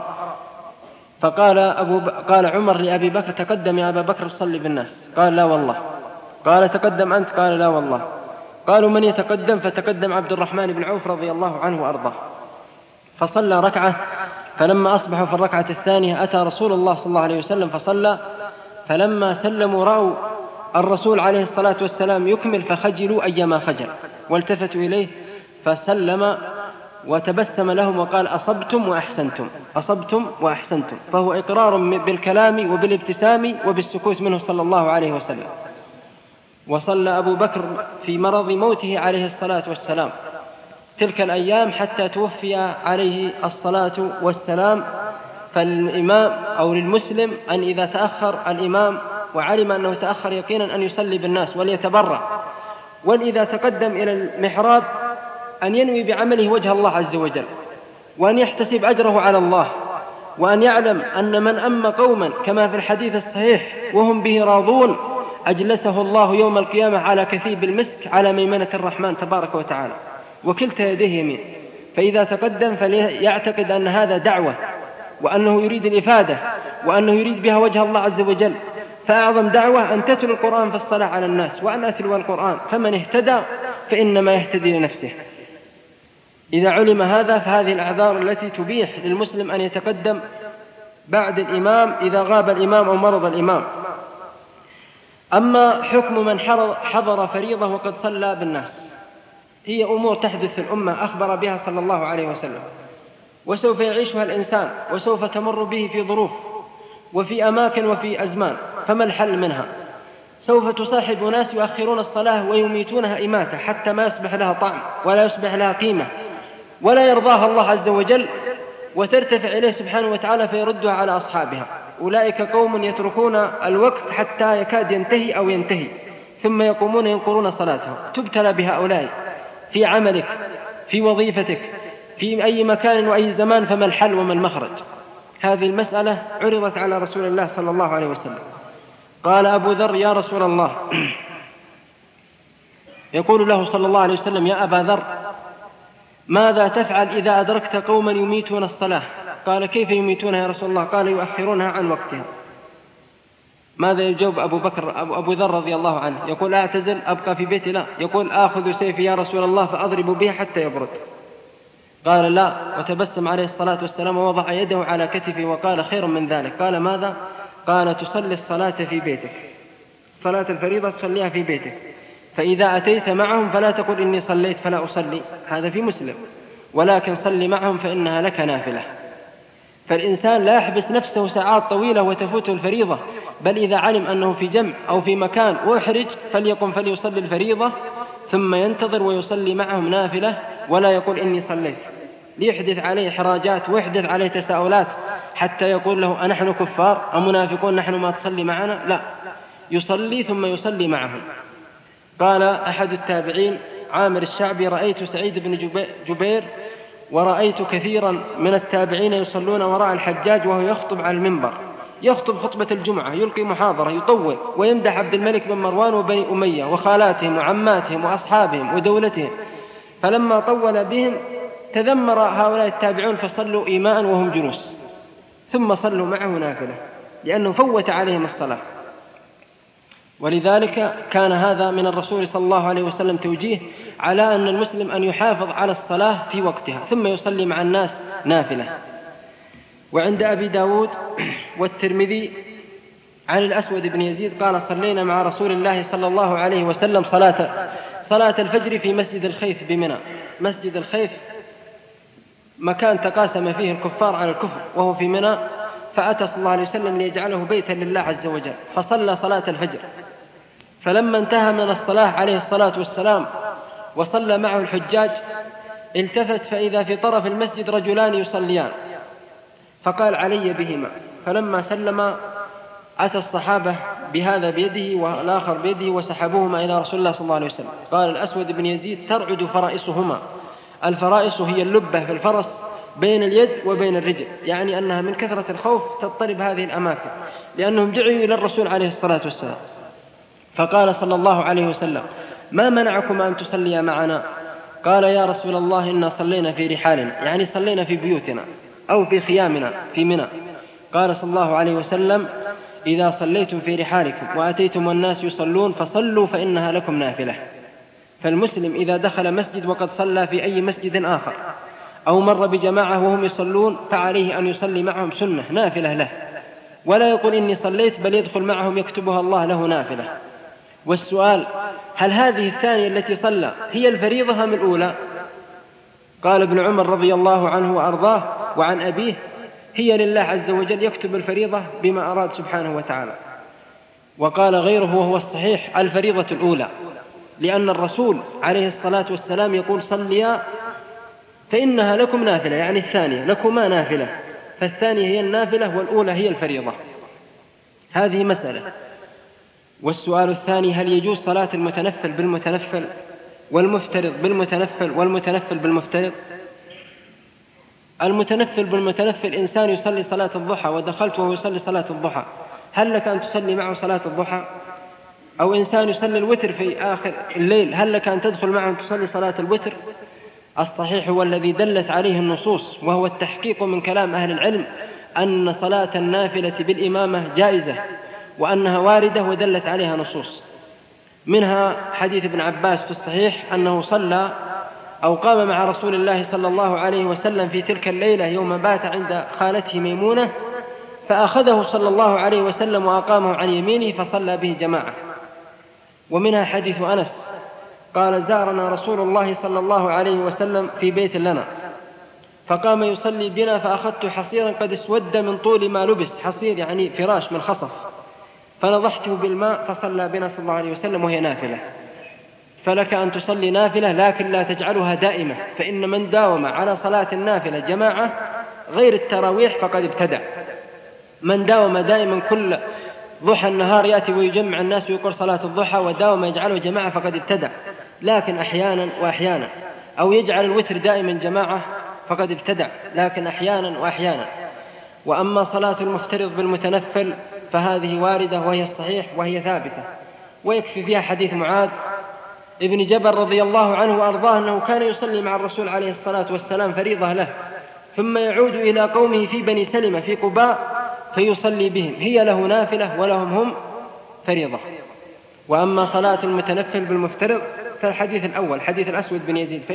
قال عمر لأبي بكر: تقدم يا أبا بكر صلي بالناس. قال: لا والله. قال: تقدم أنت؟ قال: لا والله. قالوا: من يتقدم؟ فتقدم عبد الرحمن بن عوف رضي الله عنه وأرضاه، فصلى ركعة. فلما أصبحوا في الركعة الثانية أتى رسول الله صلى الله عليه وسلم فصلى. فلما سلموا رأوا الرسول عليه الصلاة والسلام يكمل فخجلوا أيما خجل، والتفتوا إليه فسلم وتبسم لهم وقال: أصبتم وأحسنتم، أصبتم وأحسنتم. فهو إقرار بالكلام وبالابتسام وبالسكوت منه صلى الله عليه وسلم. وصلى أبو بكر في مرض موته عليه الصلاة والسلام تلك الأيام حتى توفي عليه الصلاة والسلام. فالإمام أو للمسلم أن إذا تأخر الإمام وعلم أنه تأخر يقينا أن يصلي بالناس وليتبرع، وإذا تقدم إلى المحراب أن ينوي بعمله وجه الله عز وجل، وأن يحتسب أجره على الله، وأن يعلم أن من أم قوما كما في الحديث الصحيح وهم به راضون أجلسه الله يوم القيامة على كثيب المسك على ميمنة الرحمن تبارك وتعالى، وكلتا يديه يمين. فإذا تقدم فليعتقد أن هذا دعوة، وأنه يريد الإفادة، وأنه يريد بها وجه الله عز وجل. فأعظم دعوة أن تتلو القرآن في الصلاة على الناس، وأن أتلو القرآن، فمن اهتدى فإنما يهتدي لنفسه. إذا علم هذا فهذه الأعذار التي تبيح للمسلم أن يتقدم بعد الإمام إذا غاب الإمام أو مرض الإمام. أما حكم من حضر فريضة وقد صلى بالناس، هي أمور تحدث في الأمة أخبر بها صلى الله عليه وسلم، وسوف يعيشها الإنسان، وسوف تمر به في ظروف وفي أماكن وفي أزمان. فما الحل منها؟ سوف تصاحب ناس يؤخرون الصلاة ويميتونها إماتة حتى ما يصبح لها طعم ولا يصبح لها قيمة ولا يرضاها الله عز وجل، وترتفع إليه سبحانه وتعالى فيردها على أصحابها. أولئك قوم يتركون الوقت حتى يكاد ينتهي أو ينتهي ثم يقومون ينقرون صلاتهم. تبتلى بهؤلاء في عملك، في وظيفتك، في أي مكان وأي زمان. فما الحل وما المخرج؟ هذه المسألة عرضت على رسول الله صلى الله عليه وسلم. قال أبو ذر: يا رسول الله، يقول له صلى الله عليه وسلم: يا أبا ذر، ماذا تفعل إذا أدركت قوما يميتون الصلاة؟ قال: كيف يميتونها يا رسول الله؟ قال: يؤخرونها عن وقتها. ماذا يجاوب أبو ذر رضي الله عنه؟ يقول: أعتزل أبقى في بيتي؟ لا. يقول: آخذ سيفي يا رسول الله فأضرب به حتى يبرد. قال: لا. وتبسم عليه الصلاة والسلام ووضع يده على كتفه وقال: خير من ذلك. قال: ماذا؟ قال: تصلي الصلاة في بيتك، صلاة الفريضة تصليها في بيتك، فإذا أتيت معهم فلا تقل إني صليت فلا أصلي، هذا في مسلم، ولكن صل معهم فإنها لك نافلة. فالإنسان لا يحبس نفسه ساعات طويلة وتفوته الفريضة، بل إذا علم أنه في جمع أو في مكان ويحرج فليقم فليصلي الفريضة ثم ينتظر ويصلي معهم نافلة، ولا يقول إني صليت، ليحدث عليه حراجات ويحدث عليه تساؤلات حتى يقول له: أنحن كفار أم منافقون نحن ما تصلي معنا؟ لا، يصلي ثم يصلي معهم. قال أحد التابعين عامر الشعبي: رأيت سعيد بن جبير ورأيت كثيرا من التابعين يصلون وراء الحجاج وهو يخطب على المنبر، يخطب خطبة الجمعة، يلقي محاضرة، يطول ويمدح عبد الملك بن مروان وبني أمية وخالاتهم وعماتهم وأصحابهم ودولتهم، فلما طول بهم تذمر هؤلاء التابعون فصلوا إيماء وهم جلوس، ثم صلوا معه نافلة لأنه فوت عليهم الصلاة. ولذلك كان هذا من الرسول صلى الله عليه وسلم توجيه على أن المسلم أن يحافظ على الصلاة في وقتها ثم يصلي مع الناس نافلة. وعند أبي داود والترمذي عن الأسود بن يزيد قال صلينا مع رسول الله صلى الله عليه وسلم صلاة الفجر في مسجد الخيف بمنى. مسجد الخيف مكان تقاسم فيه الكفار على الكفر وهو في منى، فأتى صلى الله عليه وسلم ليجعله بيتا لله عز وجل، فصلى صلاة الفجر، فلما انتهى من الصلاة عليه الصلاة والسلام وصلى معه الحجاج التفت فإذا في طرف المسجد رجلان يصليان، فقال علي بهما، فلما سلم أتى الصحابة بهذا بيده والآخر بيده وسحبوهما إلى رسول الله صلى الله عليه وسلم. قال الأسود بن يزيد ترعد فرائصهما، الفرائص هي اللبة في الفرس بين اليد وبين الرجل، يعني أنها من كثرة الخوف تضطرب هذه الأماكن، لأنهم دعوا إلى الرسول عليه الصلاة والسلام. فقال صلى الله عليه وسلم ما منعكم أن تصليا معنا؟ قال يا رسول الله إنا صلينا في رحالنا، يعني صلينا في بيوتنا أو في خيامنا في منى. قال صلى الله عليه وسلم إذا صليتم في رحالكم وأتيتم والناس يصلون فصلوا فإنها لكم نافلة. فالمسلم إذا دخل مسجد وقد صلى في أي مسجد آخر أو مر بجماعة وهم يصلون فعليه أن يصلي معهم سنة نافلة له، ولا يقول إني صليت، بل يدخل معهم يكتبها الله له نافلة. والسؤال هل هذه الثانية التي صلى هي الفريضة أم الأولى؟ قال ابن عمر رضي الله عنه وأرضاه وعن أبيه هي لله عز وجل يكتب الفريضة بما أراد سبحانه وتعالى. وقال غيره وهو الصحيح الفريضة الأولى، لأن الرسول عليه الصلاة والسلام يقول صليا فإنها لكم نافلة، يعني الثانية لكما نافلة، فالثانية هي النافلة والأولى هي الفريضة. هذه مسألة. والسؤال الثاني هل يجوز صلاة المتنفل بالمتنفل والمفترض بالمتنفل والمتنفل بالمفترض؟ المتنفل بالمتنفل إنسان يصلي صلاة الضحى ودخلت وهو يصلي صلاة الضحى، هل لك أن تصلي معه صلاة الضحى؟ أو إنسان يصلي الوتر في آخر الليل، هل لك أن تدخل معه تصلي صلاة الوتر؟ الصحيح هو الذي دلت عليه النصوص، وهو التحقيق من كلام أهل العلم أن صلاة النافلة بالإمامة جائزة وأنها واردة ودلت عليها نصوص، منها حديث ابن عباس في الصحيح أنه صلى أو قام مع رسول الله صلى الله عليه وسلم في تلك الليلة يوم بات عند خالته ميمونة، فأخذه صلى الله عليه وسلم وأقامه عن يمينه فصلى به جماعة. ومنها حديث أنس قال زارنا رسول الله صلى الله عليه وسلم في بيت لنا فقام يصلي بنا فأخذت حصيرا قد اسود من طول ما لبس، حصير يعني فراش من خصف، فنضحته بالماء فصلى بنا صلى الله عليه وسلم وهي نافلة. فلك أن تصلي نافلة لكن لا تجعلها دائمة، فإن من داوم على صلاة النافلة جماعة غير التراويح فقد ابتدع. من داوم دائما كل ضحى النهار يأتي ويجمع الناس ويقول صلاة الضحى وداوم يجعله جماعة فقد ابتدع، لكن أحيانا وأحيانا، أو يجعل الوتر دائما جماعة فقد ابتدع، لكن أحيانا وأحيانا. وأما صلاة المفترض بالمتنفل فهذه واردة وهي الصحيح وهي ثابتة، ويكفي فيها حديث معاذ ابن جبل رضي الله عنه وأرضاه أنه كان يصلي مع الرسول عليه الصلاة والسلام فريضة له، ثم يعود إلى قومه في بني سلمة في قباء فيصلي بهم، هي له نافلة ولهم هم فريضة. وأما صلاة المتنفل بالمفترض فالحديث الأول حديث الأسود بن يزيد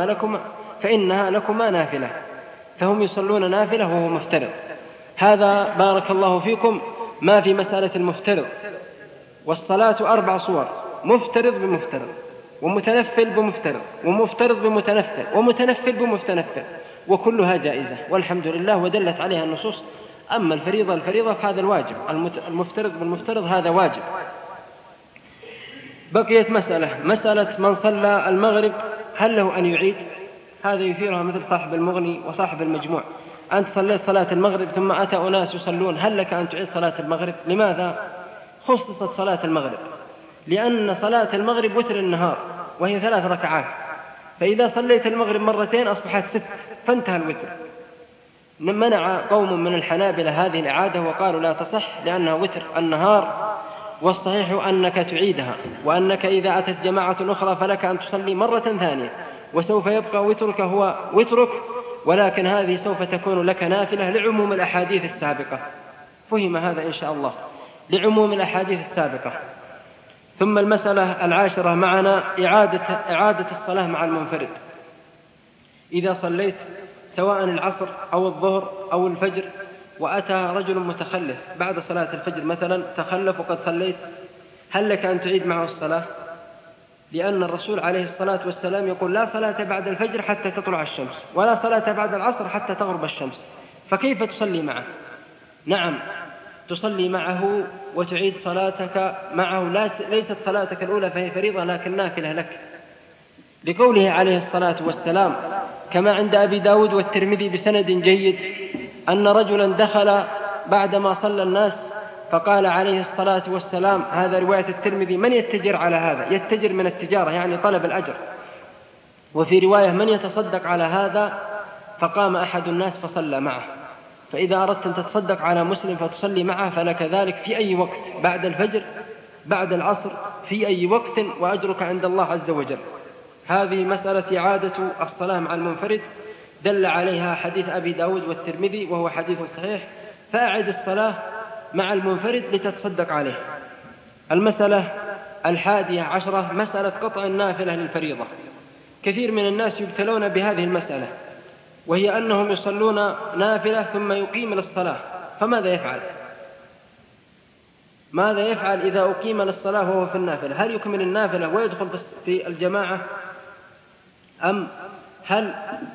فإنها لكما نافلة، فهم يصلون نافلة وهو مفترض. هذا بارك الله فيكم ما في مسألة المفترض. والصلاة 4 صور: مفترض بمفترض، ومتنفل بمفترض، ومفترض بمتنفل، ومتنفل بمتنفل، وكلها جائزة والحمد لله ودلت عليها النصوص. أما الفريضة فهذا الواجب، المفترض بالمفترض هذا واجب. بقيت مسألة من صلى المغرب هل له أن يعيد؟ هذا يثيرها مثل صاحب المغني وصاحب المجموع. أنت صليت صلاة المغرب ثم أتى أناس يصلون، هل لك أن تعيد صلاة المغرب؟ لماذا خصصت صلاة المغرب؟ لأن صلاة المغرب وتر النهار وهي 3 ركعات، فإذا صليت المغرب مرتين أصبحت 6 فانتهى الوتر. منع قوم من الحنابلة هذه الإعادة وقالوا لا تصح لأنها وتر النهار، والصحيح أنك تعيدها، وأنك إذا أتت جماعة أخرى فلك أن تصلي مرة ثانية، وسوف يبقى وترك هو وترك، ولكن هذه سوف تكون لك نافلة لعموم الأحاديث السابقة. فهم هذا إن شاء الله، لعموم الأحاديث السابقة. ثم المسألة العاشرة معنا إعادة الصلاة مع المنفرد. إذا صليت سواء العصر أو الظهر أو الفجر وأتى رجل متخلف بعد صلاة الفجر مثلا، تخلف وقد صليت، هل لك أن تعيد معه الصلاة؟ لأن الرسول عليه الصلاة والسلام يقول لا صلاة بعد الفجر حتى تطلع الشمس، ولا صلاة بعد العصر حتى تغرب الشمس، فكيف تصلي معه؟ نعم تصلي معه وتعيد صلاتك معه، ليست صلاتك الأولى فهي فريضة لكن نافلة لك، لقوله عليه الصلاة والسلام كما عند أبي داود والترمذي بسند جيد أن رجلا دخل بعدما صلى الناس فقال عليه الصلاة والسلام، هذا رواية الترمذي، من يتجر على هذا؟ يتجر من التجارة يعني طلب الأجر. وفي رواية من يتصدق على هذا؟ فقام أحد الناس فصلى معه. فإذا أردت أن تتصدق على مسلم فتصلي معه فلك ذلك في أي وقت، بعد الفجر، بعد العصر، في أي وقت، وأجرك عند الله عز وجل. هذه مسألة إعادة الصلاة مع المنفرد دل عليها حديث أبي داود والترمذي وهو حديث صحيح، فأعد الصلاة مع المنفرد لتتصدق عليه. المسألة 11 مسألة قطع النافلة للفريضة. كثير من الناس يبتلون بهذه المسألة، وهي أنهم يصلون نافلة ثم يقيم للصلاة، فماذا يفعل؟ ماذا يفعل إذا أقيم للصلاة وهو في النافلة؟ هل يكمل النافلة ويدخل في الجماعة، أم هل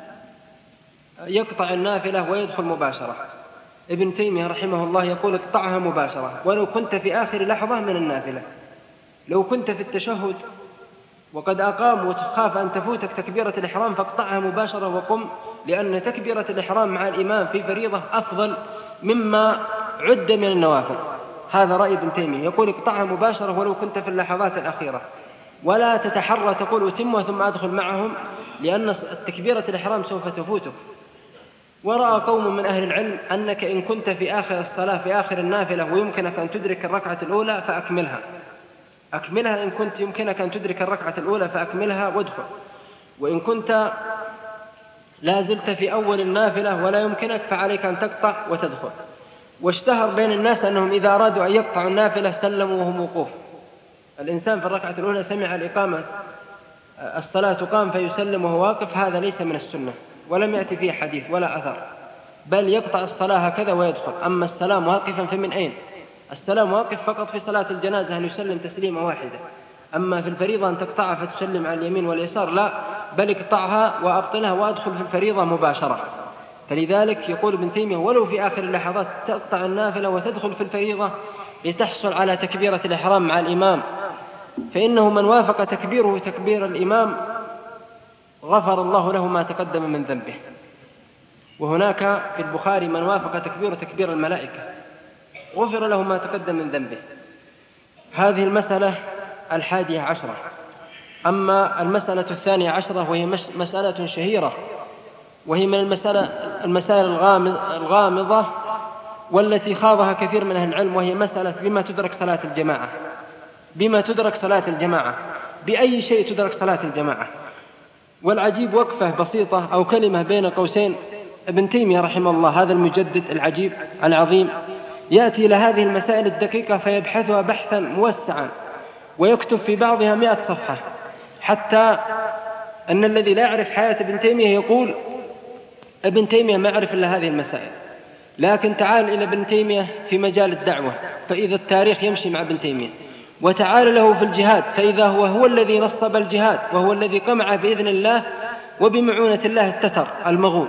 يقطع النافلة ويدخل مباشرة؟ ابن تيمية رحمه الله يقول اقطعها مباشرة ولو كنت في آخر لحظة من النافلة. لو كنت في التشهد وقد أقام وتخاف أن تفوتك تكبيرة الإحرام فاقطعها مباشرة وقم، لأن تكبيرة الإحرام مع الإمام في فريضة أفضل مما عد من النوافل. هذا رأي ابن تيمية، يقول اقطعها مباشرة ولو كنت في اللحظات الأخيرة، ولا تتحرى تقول أتمها ثم أدخل معهم، لأن تكبيرة الإحرام سوف تفوتك. ورأى قوم من أهل العلم أنك إن كنت في آخر الصلاة في آخر النافلة ويمكنك أن تدرك الركعة الأولى فأكملها، أكملها إن كنت يمكنك أن تدرك الركعة الأولى فأكملها وادخل. وإن كنت لا زلت في أول النافلة ولا يمكنك فعليك أن تقطع وتدخل. واشتهر بين الناس أنهم إذا أرادوا أن يقطعوا النافلة سلموا وهم وقوف. الإنسان في الركعة الأولى سمع الإقامة، الصلاة تقام فيسلم وهو واقف، هذا ليس من السنة ولم يأتي فيه حديث ولا أثر، بل يقطع الصلاة هكذا ويدخل. أما السلام واقفا فمن أين؟ السلام واقف فقط في صلاة الجنازة أن يسلم تسليمة واحدة، أما في الفريضة أن تقطعها فتسلم على اليمين واليسار لا، بل اقطعها وأبطلها وأدخل في الفريضة مباشرة. فلذلك يقول ابن تيمية ولو في آخر اللحظات تقطع النافلة وتدخل في الفريضة لتحصل على تكبيرة الإحرام مع الإمام، فإنه من وافق تكبيره تكبير الإمام غفر الله له ما تقدم من ذنبه. وهناك في البخاري من وافق تكبير الملائكة غفر له ما تقدم من ذنبه. هذه المسألة 11. أما المسألة 12 وهي مسألة شهيرة، وهي من المسائل الغامضة والتي خاضها كثير من أهل العلم، وهي مسألة بما تدرك صلاة الجماعة. بما تدرك صلاة الجماعة، بأي شيء تدرك صلاة الجماعة؟ والعجيب وقفة بسيطة أو كلمة بين قوسين، ابن تيمية رحمه الله هذا المجدد العجيب العظيم يأتي إلى هذه المسائل الدقيقة فيبحثها بحثا موسعا ويكتب في بعضها 100 صفحة، حتى أن الذي لا يعرف حياة ابن تيمية يقول ابن تيمية ما يعرف إلا هذه المسائل. لكن تعال إلى ابن تيمية في مجال الدعوة فإذا التاريخ يمشي مع ابن تيمية، وتعال له في الجهاد فإذا هو الذي نصب الجهاد وهو الذي قمع بإذن الله وبمعونة الله التتر المغول.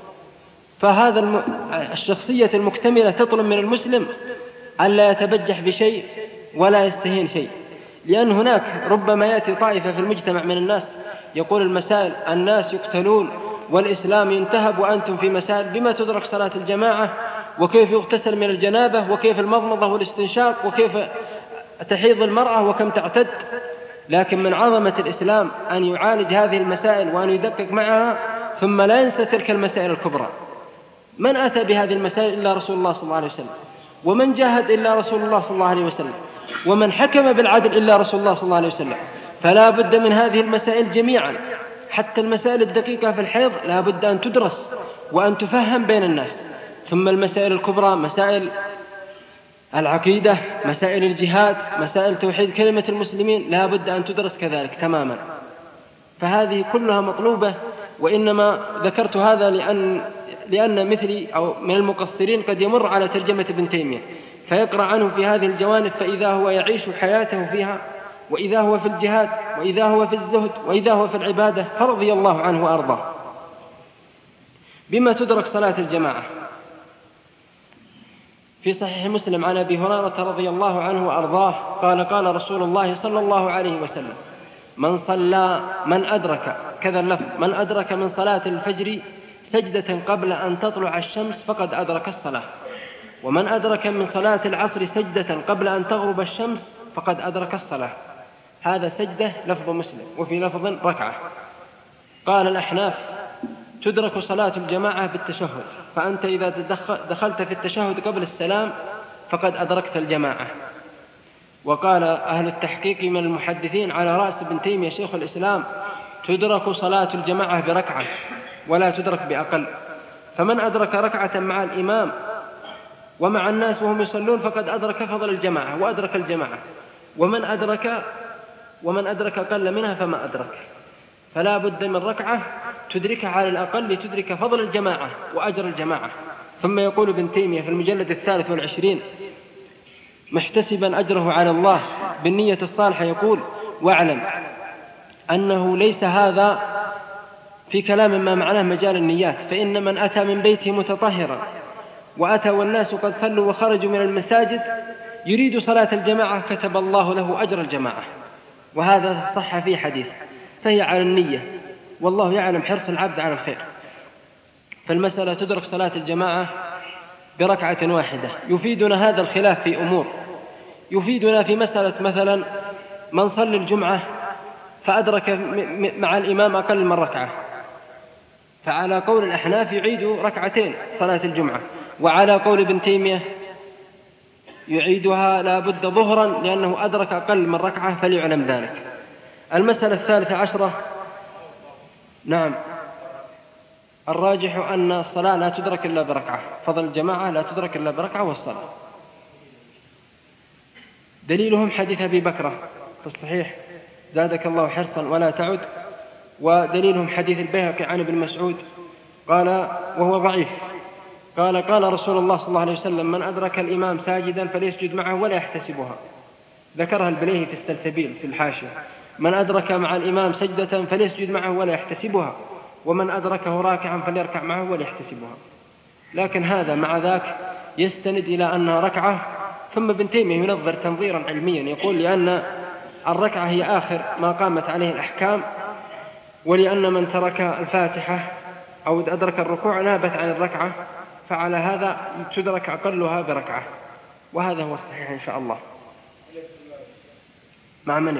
فهذا الشخصية المكتملة تطلب من المسلم أن لا يتبجح بشيء ولا يستهين شيء، لأن هناك ربما يأتي طائفة في المجتمع من الناس يقول المسائل الناس يقتلون والإسلام ينتهب وأنتم في مسائل بما تدرك صلاة الجماعة، وكيف يغتسل من الجنابة، وكيف المضمضة والاستنشاق، وكيف تحيض المرأة، وكم تعتد. لكن من عظمة الإسلام أن يعالج هذه المسائل وأن يدقق معها ثم لا ينسى تلك المسائل الكبرى. من أتى بهذه المسائل إلا رسول الله صلى الله عليه وسلم، ومن جاهد إلا رسول الله صلى الله عليه وسلم، ومن حكم بالعدل إلا رسول الله صلى الله عليه وسلم. فلا بد من هذه المسائل جميعا، حتى المسائل الدقيقة في الحيض لا بد أن تدرس وأن تفهم بين الناس. ثم المسائل الكبرى، مسائل العقيدة، مسائل الجهاد، مسائل توحيد كلمة المسلمين، لا بد أن تدرس كذلك تماما. فهذه كلها مطلوبة. وإنما ذكرت هذا لأن مثلي أو من المقصرين قد يمر على ترجمة ابن تيمية فيقرأ عنه في هذه الجوانب، فإذا هو يعيش حياته فيها، وإذا هو في الجهاد، وإذا هو في الزهد، وإذا هو في العبادة، فرضي الله عنه وأرضاه. بما تدرك صلاة الجماعة. في صحيح مسلم عن أبي هريرة رضي الله عنه وأرضاه قال قال رسول الله صلى الله عليه وسلم: من أدرك كذا اللفظ، من أدرك من صلاة الفجر سجدة قبل أن تطلع الشمس فقد أدرك الصلاة، ومن أدرك من صلاة العصر سجدة قبل أن تغرب الشمس فقد أدرك الصلاة. هذا سجدة لفظ مسلم، وفي لفظ ركعة. قال الأحناف: تدرك صلاة الجماعة بالتشهد، فأنت إذا دخلت في التشهد قبل السلام فقد أدركت الجماعة. وقال أهل التحقيق من المحدثين على رأس ابن تيمية شيخ الإسلام: تدرك صلاة الجماعة بركعة ولا تدرك بأقل، فمن أدرك ركعة مع الإمام ومع الناس وهم يصلون فقد أدرك فضل الجماعة وأدرك الجماعة، ومن أدرك أقل منها فما أدرك. فلا بد من ركعة تدركها على الأقل لتدرك فضل الجماعة وأجر الجماعة. ثم يقول ابن تيمية في المجلد 23 محتسبا أجره على الله بالنية الصالحة، يقول: واعلم أنه ليس هذا في كلام ما معناه مجال النيات، فإن من أتى من بيته متطهرا وأتى والناس قد صلوا وخرجوا من المساجد يريد صلاة الجماعة كتب الله له أجر الجماعة، وهذا صح في حديث. فهي على النية، والله يعلم حرص العبد على الخير. فالمسألة تدرك صلاة الجماعة بركعة واحدة. يفيدنا هذا الخلاف في أمور، يفيدنا في مسألة مثلا من صلى الجمعة فأدرك مع الإمام أقل من ركعة، فعلى قول الأحناف يعيد ركعتين صلاة الجمعة، وعلى قول ابن تيمية يعيدها لا بد ظهرا لأنه أدرك أقل من ركعة، فليعلم ذلك. المسألة 13. نعم، الراجح أن الصلاة لا تدرك إلا بركعة، فضل الجماعة لا تدرك إلا بركعة والصلاة. دليلهم حديث أبي بكرة في الصحيح: زادك الله حرصا ولا تعد. ودليلهم حديث البيهقي عن ابن مسعود قال وهو ضعيف، قال رسول الله صلى الله عليه وسلم: من أدرك الإمام ساجدا فليسجد معه ولا يحتسبها. ذكرها البليهي في السلسبيل في الحاشية: من أدرك مع الإمام سجدة فليسجد معه ولا يحتسبها، ومن أدركه راكعا فليركع معه ولا يحتسبها. لكن هذا مع ذاك يستند إلى أنها ركعة. ثم ابن تيمية ينظر تنظيرا علميا يقول: لأن الركعة هي آخر ما قامت عليه الأحكام، ولأن من ترك الفاتحة أو أدرك الركوع نابت عن الركعة، فعلى هذا تدرك أقلها بركعة، وهذا هو الصحيح إن شاء الله. مع من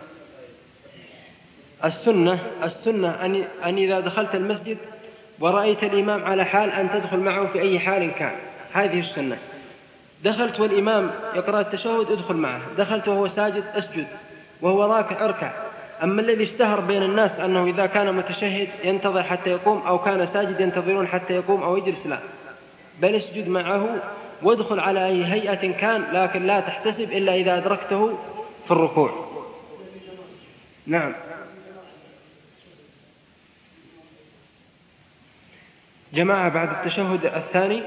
السنة أن إذا دخلت المسجد ورأيت الإمام على حال أن تدخل معه في أي حال كان، هذه السنة. دخلت والإمام يقرأ التشهد ادخل معه، دخلت وهو ساجد اسجد، وهو راكع اركع. أما الذي اشتهر بين الناس أنه إذا كان متشهد ينتظر حتى يقوم، أو كان ساجد ينتظرون حتى يقوم أو يجلس، لا، بل اسجد معه وادخل على أي هيئة كان، لكن لا تحتسب إلا إذا أدركته في الركوع. نعم، جماعة بعد التشهد الثاني.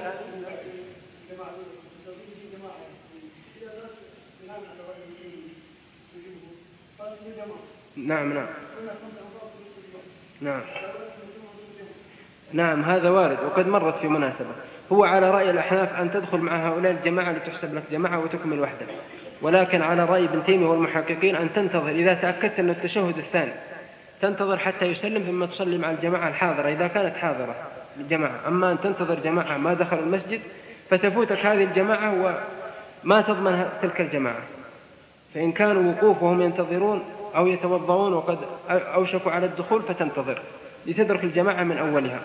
نعم هذا وارد وقد مرت في مناسبة. هو على رأي الأحناف أن تدخل مع هؤلاء الجماعة لتحسب لك جماعة وتكمل وحدة، ولكن على رأي ابن تيمية والمحققين أن تنتظر إذا تأكدت أن التشهد الثاني، تنتظر حتى يسلم ثم تصلي مع الجماعة الحاضرة إذا كانت حاضرة الجماعة. أما أن تنتظر جماعة ما دخلوا المسجد فتفوتك هذه الجماعة وما تضمن تلك الجماعة. فإن كانوا وقوف وهم ينتظرون أو يتوضؤون وقد أوشكوا على الدخول فتنتظر لتدرك الجماعة من أولها.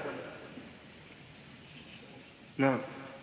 نعم.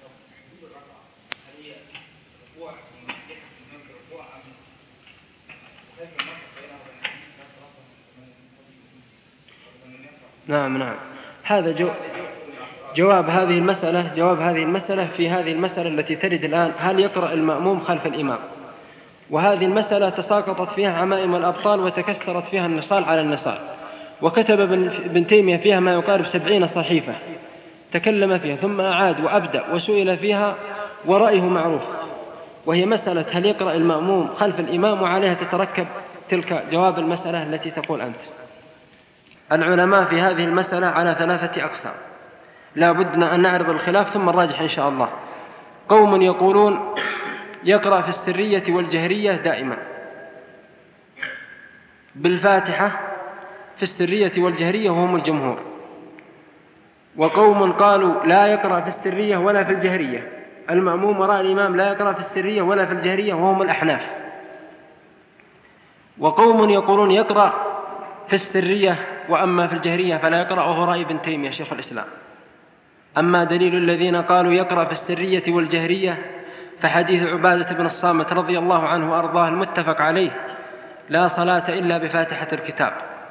نعم. هذا جواب هذه المسألة في هذه المسألة التي ترد الآن: هل يقرأ المأموم خلف الإمام؟ وهذه المسألة تساقطت فيها عمائم الأبطال وتكسرت فيها النصال على النصال، وكتب ابن تيمية فيها ما يقارب 70 صحيفة تكلم فيها، ثم أعاد وأبدأ وسئل فيها ورأيه معروف، وهي مسألة هل يقرأ المأموم خلف الإمام، وعليها تتركب تلك جواب المسألة التي تقول أنت. العلماء في هذه المسألة على 3 أقسام، لا بدنا أن نعرض الخلاف ثم الراجح إن شاء الله. قوم يقولون يقرأ في السرية والجهرية دائما بالفاتحة في السرية والجهرية وهم الجمهور. وقوم قالوا لا يقرأ في السرية ولا في الجهرية، المأموم وراء الإمام لا يقرأ في السرية ولا في الجهرية وهم الأحناف. وقوم يقولون يقرأ في السرية وأما في الجهرية فلا يقرأ، وهو رأي ابن تيمية شيخ الإسلام. أما دليل الذين قالوا يقرأ في السرية والجهرية فحديث عبادة بن الصامت رضي الله عنه وأرضاه المتفق عليه: لا صلاة إلا بفاتحة الكتاب،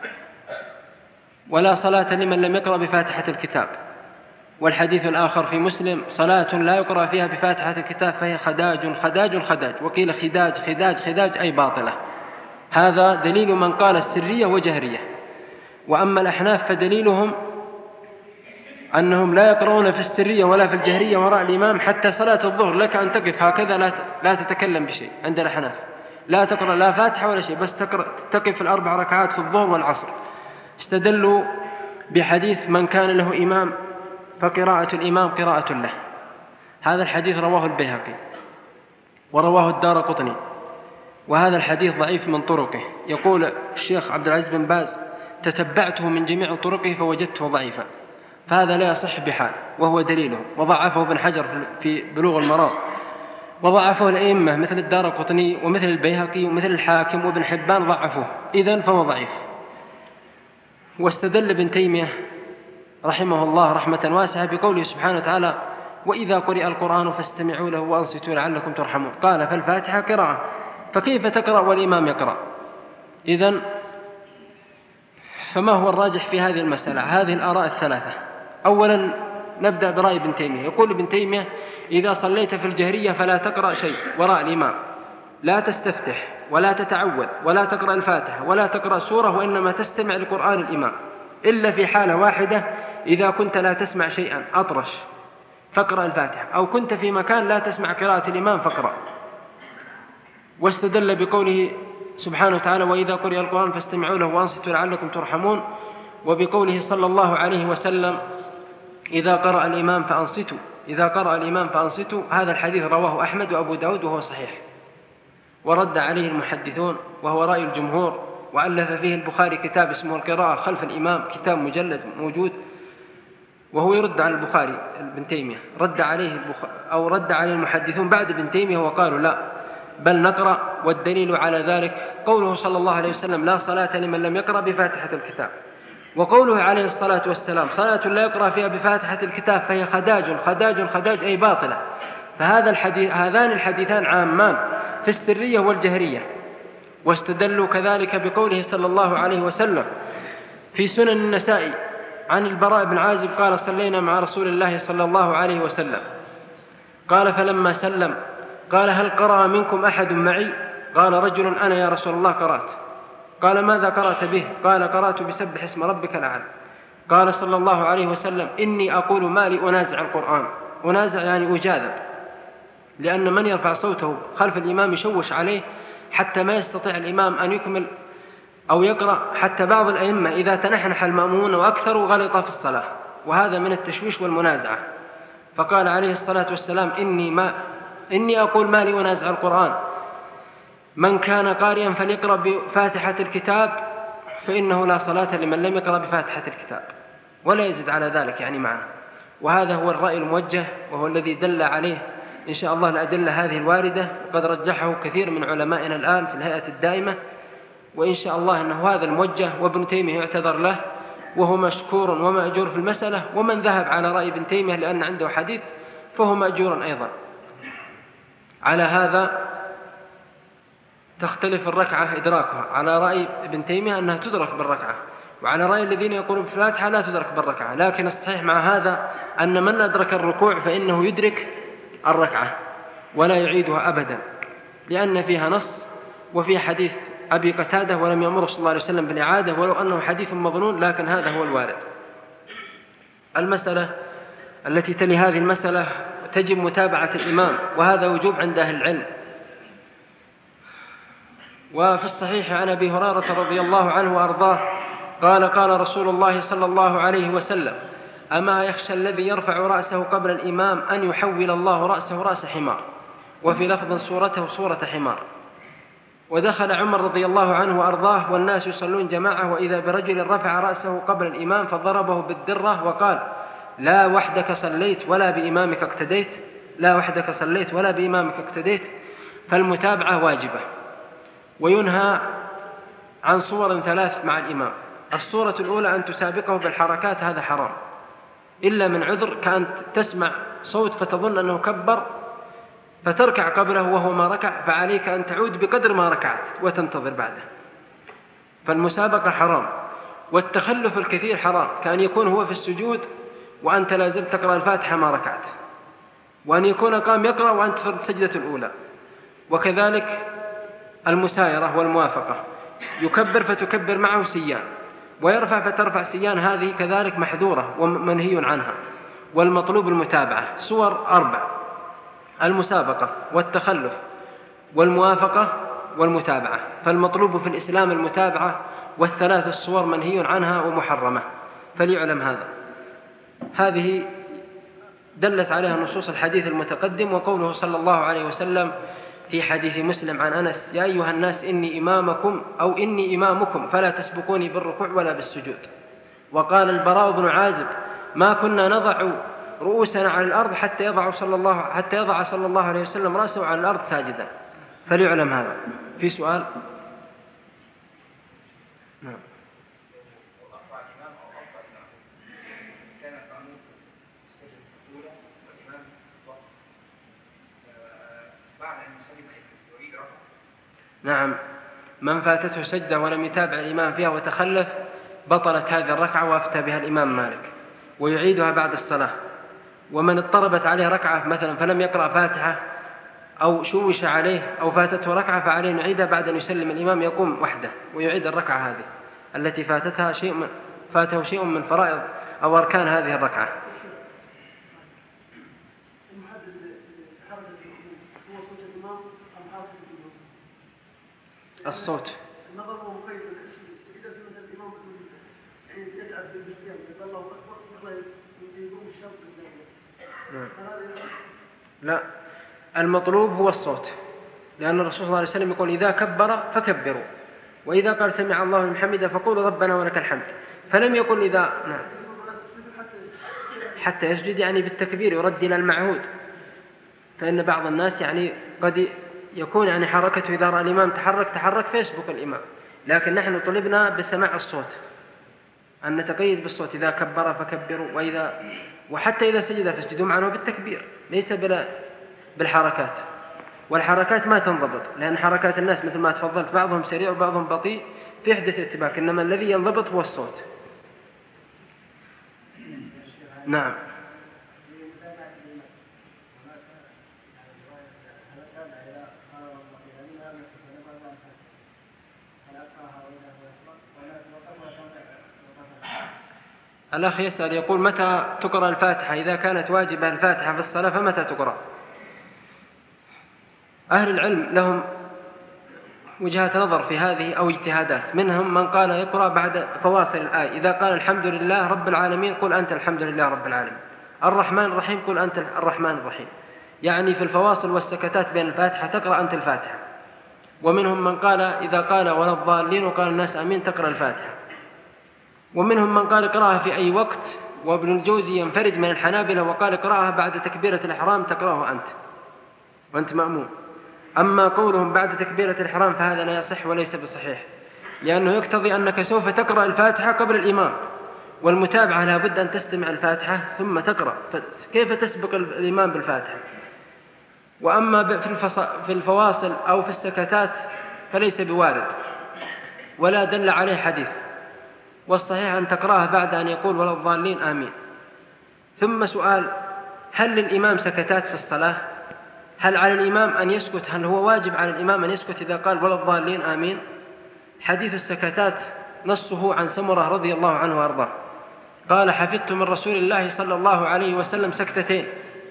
ولا صلاة لمن لم يقرأ بفاتحة الكتاب. والحديث الآخر في مسلم: صلاة لا يقرأ فيها بفاتحة الكتاب فهي خداج، وقيل خداج أي باطلة. هذا دليل من قال السرية وجهرية. وأما الأحناف فدليلهم أنهم لا يقرؤون في السرية ولا في الجهرية وراء الإمام حتى صلاة الظهر، لك أن تقف هكذا لا تتكلم بشيء. عند الأحناف لا تقرأ لا فاتحة ولا شيء، بس تقف 4 ركعات في الظهر والعصر. استدلوا بحديث من كان له إمام فقراءة الإمام قراءة له. هذا الحديث رواه البيهقي ورواه الدارقطني، وهذا الحديث ضعيف من طرقه. يقول الشيخ عبد العزيز بن باز: تتبعته من جميع طرقه فوجدته ضعيفا، فهذا لا يصح بحال، وهو دليله. وضعفه ابن حجر في بلوغ المرام، وضعفه الأئمة مثل الدارقطني ومثل البيهقي ومثل الحاكم وابن حبان ضعفوه، إذن فهو ضعيف. واستدل ابن تيمية رحمه الله رحمة واسعة بقوله سبحانه وتعالى: وإذا قرئ القرآن فاستمعوا له وأنصتوا لعلكم ترحمون. قال: فالفاتحة قراءة، فكيف تقرأ والإمام يقرأ؟ إذن فما هو الراجح في هذه المسألة؟ هذه الآراء الثلاثة. أولا نبدأ برأي ابن تيمية. يقول ابن تيمية: إذا صليت في الجهرية فلا تقرأ شيء وراء الإمام، لا تستفتح ولا تتعوذ ولا تقرأ الفاتحة ولا تقرأ سورة، وإنما تستمع لقرآن الإمام، إلا في حالة واحدة: إذا كنت لا تسمع شيئا أطرش فاقرأ الفاتحة، أو كنت في مكان لا تسمع قراءة الإمام فاقرأ. واستدل بقوله سبحانه وتعالى: وإذا قرئ القرآن فاستمعوا له وأنصتوا لعلكم ترحمون، وبقوله صلى الله عليه وسلم: إذا قرأ الإمام فأنصتوا. هذا الحديث رواه أحمد وأبو داود وهو صحيح، ورد عليه المحدثون وهو رأي الجمهور، وألف فيه البخاري كتاب اسمه القراءة خلف الإمام، كتاب مجلد موجود، وهو يرد على البخاري. ابن تيمية رد عليه المحدثون بعد ابن تيمية وقالوا: لا، بل نقرأ. والدليل على ذلك قوله صلى الله عليه وسلم: لا صلاة لمن لم يقرأ بفاتحة الكتاب. وقوله عليه الصلاة والسلام: صلاة لا يقرأ فيها بفاتحة الكتاب فهي خداج أي باطلة. هذان الحديثان عامان في السرية والجهرية. واستدلوا كذلك بقوله صلى الله عليه وسلم في سنن النسائي عن البراء بن عازب قال: صلينا مع رسول الله صلى الله عليه وسلم، قال: فلما سلم قال: هل قرأ منكم أحد معي؟ قال رجل: أنا يا رسول الله قرأت. قال: ماذا قرأت به؟ قال: قرأت بسبح اسم ربك الأعلى. قال صلى الله عليه وسلم: إني أقول ما لي أنازع القرآن. أنازع يعني أجاذب، لأن من يرفع صوته خلف الإمام يشوش عليه حتى ما يستطيع الإمام أن يكمل أو يقرأ. حتى بعض الأئمة إذا تنحنح المأمون وأكثروا غلط في الصلاة، وهذا من التشويش والمنازعة. فقال عليه الصلاة والسلام: إني أقول ما لي أنازع القرآن، من كان قارئا فليقرأ بفاتحة الكتاب فإنه لا صلاة لمن لم يقرأ بفاتحة الكتاب، ولا يزيد على ذلك يعني معنا. وهذا هو الرأي الموجه، وهو الذي دل عليه إن شاء الله الأدلة هذه الواردة، وقد رجحه كثير من علمائنا الآن في الهيئة الدائمة وإن شاء الله أنه هذا الموجه، وابن تيمية يعتذر له وهو مشكور ومأجور في المسألة، ومن ذهب على رأي ابن تيمية لأن عنده حديث فهو مأجور أيضا. على هذا تختلف الركعة إدراكها، على رأي ابن تيمية أنها تدرك بالركعة، وعلى رأي الذين يقولون بالفاتحة لا تدرك بالركعة. لكن الصحيح مع هذا أن من أدرك الركوع فإنه يدرك الركعة ولا يعيدها أبدا، لأن فيها نص وفي حديث أبي قتادة ولم يأمره صلى الله عليه وسلم بالإعادة ولو أنه حديث مظنون، لكن هذا هو الوارد. المسألة التي تلي هذه المسألة تجب متابعة الإمام، وهذا وجوب عند أهل العلم. وفي الصحيح عن أبي هريرة رضي الله عنه وأرضاه قال قال رسول الله صلى الله عليه وسلم: أما يخشى الذي يرفع رأسه قبل الإمام أن يحول الله رأسه رأس حمار، وفي لفظ صورته صورة حمار. ودخل عمر رضي الله عنه وأرضاه والناس يصلون جماعة، وإذا برجل رفع رأسه قبل الإمام فضربه بالدرة وقال: لا وحدك صليت ولا بإمامك اقتديت، لا وحدك صليت ولا بإمامك اقتديت. فالمتابعة واجبة. وينهى عن صور 3 مع الإمام. الصورة الأولى أن تسابقه بالحركات، هذا حرام إلا من عذر، كأن تسمع صوت فتظن أنه كبر فتركع قبله وهو ما ركع، فعليك أن تعود بقدر ما ركعت وتنتظر بعده. فالمسابقة حرام. والتخلف الكثير حرام، كأن يكون هو في السجود وأنت لازم تقرأ الفاتحة ما ركعت، وأن يكون قام يقرأ وأنت في السجدة الأولى. وكذلك المسايرة والموافقة، يكبر فتكبر معه سيان، ويرفع فترفع سيان، هذه كذلك محذورة ومنهي عنها. والمطلوب المتابعة. صور 4: المسابقة والتخلف والموافقة والمتابعة. فالمطلوب في الإسلام المتابعة، والثلاث الصور منهي عنها ومحرمة، فليعلم هذا. هذه دلت عليها نصوص الحديث المتقدم، وقوله صلى الله عليه وسلم في حديث مسلم عن أنس: يا أيها الناس إني إمامكم أو إني إمامكم فلا تسبقوني بالركوع ولا بالسجود. وقال البراء بن عازب: ما كنا نضع رؤوسنا على الأرض حتى يضع صلى الله عليه وسلم رأسه على الأرض ساجدا. فليعلم هذا. في سؤال؟ نعم. نعم، من فاتته سجدة ولم يتابع الإمام فيها وتخلف بطلت هذه الركعة، وأفتى بها الإمام مالك، ويعيدها بعد الصلاة. ومن اضطربت عليه ركعة مثلا فلم يقرأ فاتحة أو شوش عليه أو فاتته ركعة، فعليه نعيدها بعد أن يسلم الإمام، يقوم وحده ويعيد الركعة هذه التي فاته شيء من فرائض أو أركان هذه الركعة. الصوت لا، المطلوب هو الصوت، لأن الرسول صلى الله عليه وسلم يقول: إذا كبر فكبروا، وإذا قال سمع الله لمن حمده فقولوا ربنا ولك الحمد. فلم يقل إذا حتى يسجد، يعني بالتكبير يرد إلى المعهود. فإن بعض الناس يعني قد يكون يعني حركته إذا رأى الإمام تحرك فيسبق الإمام، لكن نحن طلبنا بسماع الصوت، أن نتقيد بالصوت. إذا كبر فكبروا، وحتى إذا سجد فاسجدوا معه بالتكبير، ليس بالحركات. والحركات ما تنضبط، لأن حركات الناس مثل ما تفضلت بعضهم سريع وبعضهم بطيء في يحدث ارتباك، إنما الذي ينضبط هو الصوت. نعم. الأخ يسأل يقول: متى تقرأ الفاتحة؟ إذا كانت واجبة الفاتحة في الصلاة فمتى تقرأ؟ أهل العلم لهم وجهات نظر في هذه أو اجتهادات. منهم من قال يقرأ بعد فواصل الآية. إذا قال الحمد لله رب العالمين قل أنت الحمد لله رب العالمين، الرحمن الرحيم قل أنت الرحمن الرحيم، يعني في الفواصل والسكتات بين الفاتحة تقرأ أنت الفاتحة. ومنهم من قال إذا قال ولا الضالين وقال الناس أمين تقرأ الفاتحة. ومنهم من قال اقرأها في أي وقت، وابن الجوزي ينفرد من الحنابلة وقال اقرأها بعد تكبيرة الإحرام تقرأه وأنت مأمون. أما قولهم بعد تكبيرة الإحرام فهذا لا يصح وليس بصحيح، لأنه يقتضي أنك سوف تقرأ الفاتحة قبل الإمام، والمتابعة لا بد أن تستمع الفاتحة ثم تقرأ، كيف تسبق الإمام بالفاتحة؟ وأما في الفواصل أو في السكتات فليس بوارد ولا دل عليه حديث، والصحيح أن تقرأها بعد أن يقول ولا الضالين آمين. ثم سؤال: هل للإمام سكتات في الصلاة؟ هل على الإمام أن يسكت؟ هل هو واجب على الإمام أن يسكت إذا قال ولا الضالين آمين؟ حديث السكتات نصه عن سمرة رضي الله عنه وأرضاه قال: حفظت من رسول الله صلى الله عليه وسلم سكتتين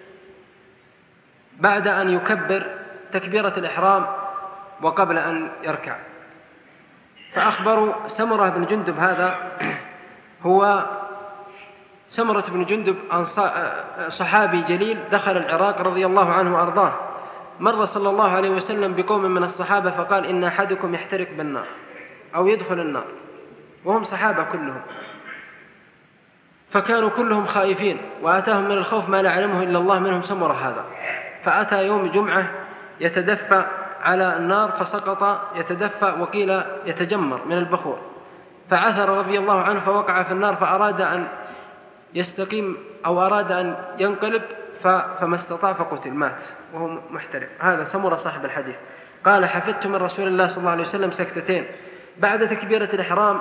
بعد أن يكبر تكبيرة الإحرام وقبل أن يركع. فأخبروا سمرة بن جندب، هذا هو سمرة بن جندب صحابي جليل دخل العراق رضي الله عنه وأرضاه، مر صلى الله عليه وسلم بقوم من الصحابة فقال: إن أحدكم يحترق بالنار أو يدخل النار، وهم صحابة كلهم، فكانوا كلهم خائفين وآتاهم من الخوف ما لا يعلمه إلا الله، منهم سمرة هذا. فأتى يوم جمعة يتدفى على النار فسقط يتدفى، وقيل يتجمر من البخور، فعثر رضي الله عنه فوقع في النار، فأراد أن يستقيم أو أراد أن ينقلب فما استطاع فقتل، مات وهو محترق. هذا سمرة صاحب الحديث قال: حفظت من رسول الله صلى الله عليه وسلم سكتتين بعد تكبيرة الإحرام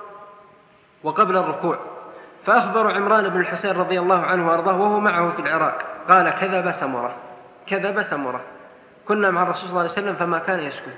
وقبل الركوع. فأخبر عمران بن الحسين رضي الله عنه وأرضاه وهو معه في العراق قال: كذب سمرة، كذب سمرة، كنا مع الرسول صلى الله عليه وسلم فما كان يسكت.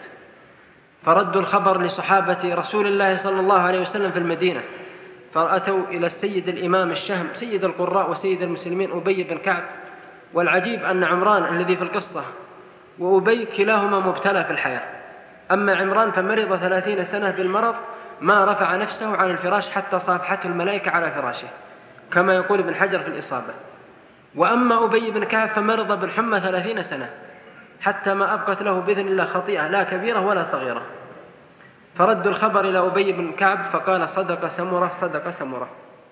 فردوا الخبر لصحابة رسول الله صلى الله عليه وسلم في المدينة، فأتوا إلى السيد الإمام الشهم سيد القراء وسيد المسلمين أبي بن كعب. والعجيب أن عمران الذي في القصة وأبي كلاهما مبتلى في الحياة، أما عمران فمرض 30 سنة بالمرض ما رفع نفسه عن الفراش حتى صافحته الملائكة على فراشه كما يقول ابن حجر في الإصابة. وأما أبي بن كعب فمرض بالحمى 30 سنة حتى ما أبقت له بإذن الله خطيئة لا كبيرة ولا صغيرة. فردوا الخبر إلى أبي بن كعب فقال: صدق سمرة، صدق سمرة.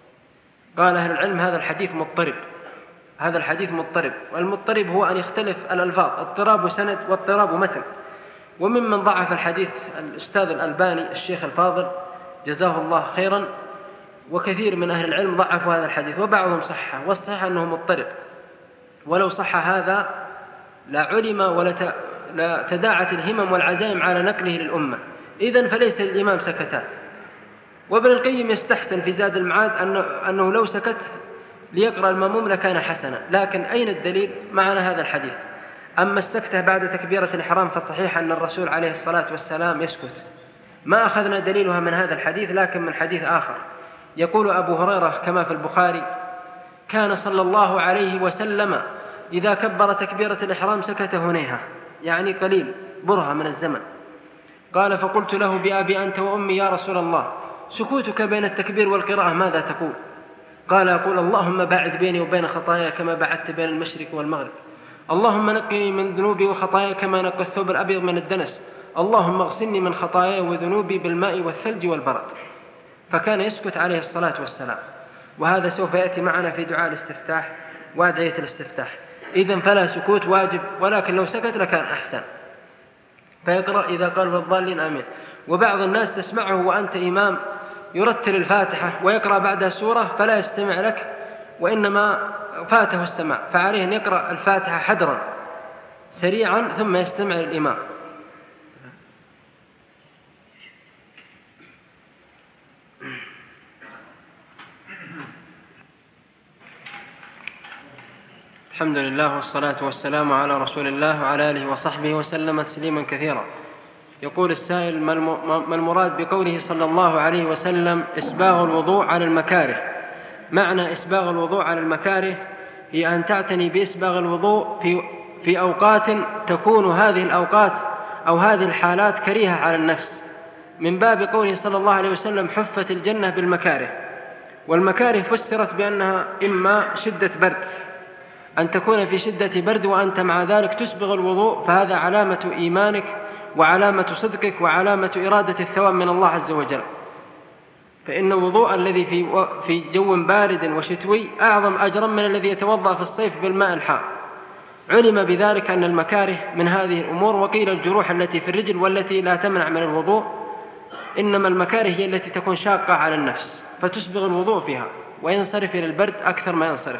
قال أهل العلم: هذا الحديث مضطرب، هذا الحديث مضطرب، والمضطرب هو أن يختلف الألفاظ، اضطراب سند واضطراب متن. وممن ضعف الحديث الأستاذ الألباني الشيخ الفاضل جزاه الله خيرا، وكثير من أهل العلم ضعفوا هذا الحديث وبعضهم صحه، والصحيح أنه مضطرب، ولو صح هذا لا علم ولا تداعت الهمم والعزائم على نقله للأمة. إذن فليس للإمام سكتات. وابن القيم يستحسن في زاد المعاد أنه لو سكت ليقرأ المأموم لكان حسنا، لكن أين الدليل؟ معنا هذا الحديث. أما السكتة بعد تكبيرة الإحرام فالصحيح أن الرسول عليه الصلاة والسلام يسكت، ما أخذنا دليلها من هذا الحديث لكن من حديث آخر. يقول أبو هريرة كما في البخاري: كان صلى الله عليه وسلم إذا كبر تكبيرة الإحرام سكت هنيها، يعني قليل برهة من الزمن. قال: فقلت له: بأبي أنت وأمي يا رسول الله، سكوتك بين التكبير والقراءة ماذا تقول؟ قال: أقول: اللهم باعد بيني وبين خطاياي كما بعدت بين المشرق والمغرب، اللهم نقني من ذنوبي وخطاياي كما نقى الثوب الأبيض من الدنس، اللهم اغسلني من خطاياي وذنوبي بالماء والثلج والبرد. فكان يسكت عليه الصلاة والسلام، وهذا سوف يأتي معنا في دعاء الاستفتاح وأدعية الاستفتاح. إذن فلا سكوت واجب، ولكن لو سكت لكان أحسن. فيقرأ إذا قال والضالين آمين. وبعض الناس تسمعه وأنت إمام يرتل الفاتحة ويقرأ بعدها سورة فلا يستمع لك وإنما فاته السماع، فعليه أن يقرأ الفاتحة حدرا سريعا ثم يستمع للإمام. الحمد لله والصلاة والسلام على رسول الله وعلى آله وصحبه وسلم تسليما كثيرا. يقول السائل: ما المراد بقوله صلى الله عليه وسلم إسباغ الوضوء على المكاره؟ معنى إسباغ الوضوء على المكاره هي أن تعتني بإسباغ الوضوء في أوقات تكون هذه الأوقات أو هذه الحالات كريهة على النفس، من باب قوله صلى الله عليه وسلم: حفت الجنة بالمكاره. والمكاره فسرت بأنها إما شدة برد، أن تكون في شدة برد وأنت مع ذلك تسبغ الوضوء، فهذا علامة إيمانك وعلامة صدقك وعلامة إرادة الثواب من الله عز وجل. فإن الوضوء الذي في جو بارد وشتوي أعظم أجرا من الذي يتوضأ في الصيف بالماء الحار. علم بذلك أن المكاره من هذه الأمور. وقيل الجروح التي في الرجل والتي لا تمنع من الوضوء إنما المكاره هي التي تكون شاقة على النفس فتسبغ الوضوء فيها وينصرف إلى البرد أكثر ما ينصرف.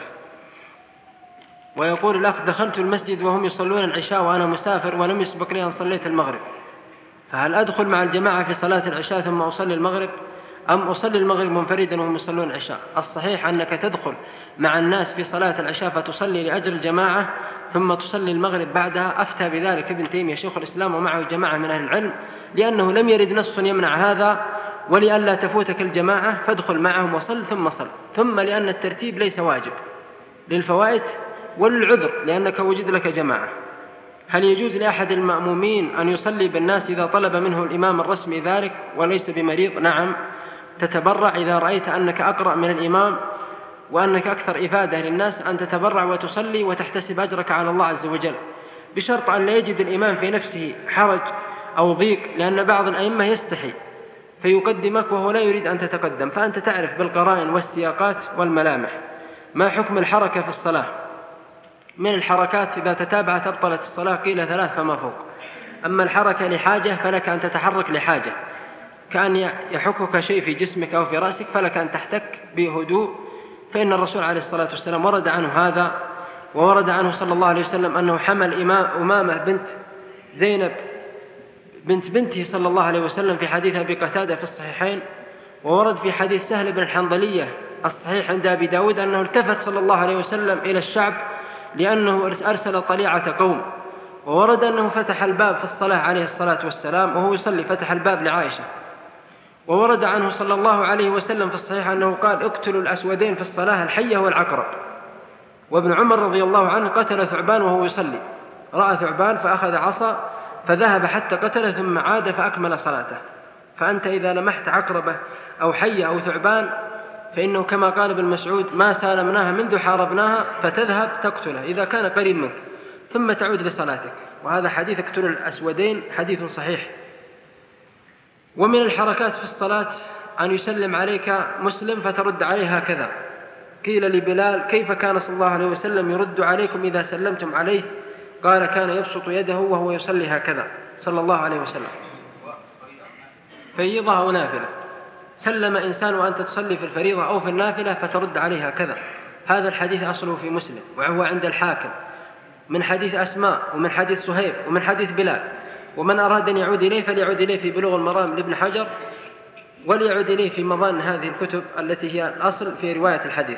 ويقول الأخ: دخلت المسجد وهم يصلون العشاء وأنا مسافر ولم يسبق لي أن صليت المغرب، فهل أدخل مع الجماعة في صلاة العشاء ثم أصلي المغرب أم أصلي المغرب منفردا وهم يصلون العشاء؟ الصحيح أنك تدخل مع الناس في صلاة العشاء فتصلي لأجل الجماعة ثم تصلي المغرب بعدها. أفتى بذلك ابن تيمية شيخ الإسلام ومعه جماعة من أهل العلم، لأنه لم يرد نص يمنع هذا، ولئلا تفوتك الجماعة فادخل معهم وصل ثم صل. ثم لأن الترتيب ليس واجب للفوائد وللعذر لأنك وجد لك جماعة. هل يجوز لأحد المأمومين أن يصلي بالناس إذا طلب منه الإمام الرسمي ذلك وليس بمريض؟ نعم، تتبرع إذا رأيت أنك أقرأ من الإمام وأنك أكثر إفادة للناس أن تتبرع وتصلي وتحتسب أجرك على الله عز وجل، بشرط أن لا يجد الإمام في نفسه حرج أو ضيق، لأن بعض الأئمة يستحي فيقدمك وهو لا يريد أن تتقدم، فأنت تعرف بالقرائن والسياقات والملامح. ما حكم الحركة في الصلاة؟ من الحركات إذا تتابعت أبطلت الصلاة، قيل 3 فما فوق. أما الحركة لحاجة فلك أن تتحرك لحاجة، كأن يحكك شيء في جسمك أو في رأسك فلك أن تحتك بهدوء، فإن الرسول عليه الصلاة والسلام ورد عنه هذا، وورد عنه صلى الله عليه وسلم أنه حمل أمامة بنت زينب بنت بنته صلى الله عليه وسلم في حديث أبي قتادة في الصحيحين، وورد في حديث سهل بن الحنظلية الصحيح عند أبي داود أنه التفت صلى الله عليه وسلم إلى الشعب لأنه أرسل طليعة قوم، وورد أنه فتح الباب في الصلاة عليه الصلاة والسلام وهو يصلي، فتح الباب لعائشة. وورد عنه صلى الله عليه وسلم في الصحيح أنه قال: اقتلوا الأسودين في الصلاة، الحية والعقرب. وابن عمر رضي الله عنه قتل ثعبان وهو يصلي، رأى ثعبان فأخذ عصا فذهب حتى قتله ثم عاد فأكمل صلاته. فأنت إذا لمحت عقربة أو حية أو ثعبان فإنه كما قال ابن مسعود: ما سالمناها منذ حاربناها، فتذهب تقتله إذا كان قريب منك ثم تعود لصلاتك. وهذا حديث اقتلوا الأسودين حديث صحيح. ومن الحركات في الصلاة أن يسلم عليك مسلم فترد عليه هكذا. قيل لبلال: كيف كان صلى الله عليه وسلم يرد عليكم إذا سلمتم عليه؟ قال: كان يبسط يده وهو يصلي هكذا صلى الله عليه وسلم. فريضة أو نافلة، سلم إنسان وأنت تصلي في الفريضة أو في النافلة فترد عليه هكذا. هذا الحديث أصله في مسلم وهو عند الحاكم من حديث أسماء ومن حديث صهيب ومن حديث بلال. ومن أراد أن يعود إليه فليعود إليه في بلوغ المرام لابن حجر، وليعود إليه في مظان هذه الكتب التي هي الأصل في رواية الحديث.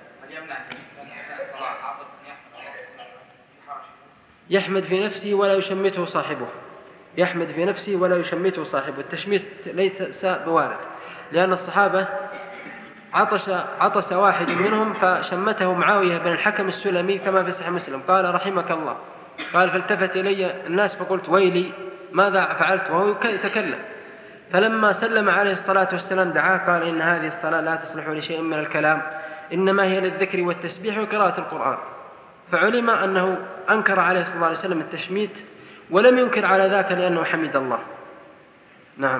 يحمد في نفسه ولا يشمته صاحبه، يحمد في نفسه ولا يشمته صاحبه. التشميت ليس بوارد، لأن الصحابة عطس واحد منهم فشمته معاوية بن الحكم السلمي كما في صحيح مسلم، قال: رحمك الله. قال: فالتفت إلي الناس فقلت: ويلي ماذا فعلت؟ وهو يتكلم. فلما سلم عليه الصلاة والسلام دعاه قال: إن هذه الصلاة لا تصلح لشيء من الكلام، إنما هي للذكر والتسبيح وقراءة القرآن. فعلم أنه أنكر عليه صلى الله عليه وسلم التشميت ولم ينكر على ذاك لأنه حمد الله. نعم.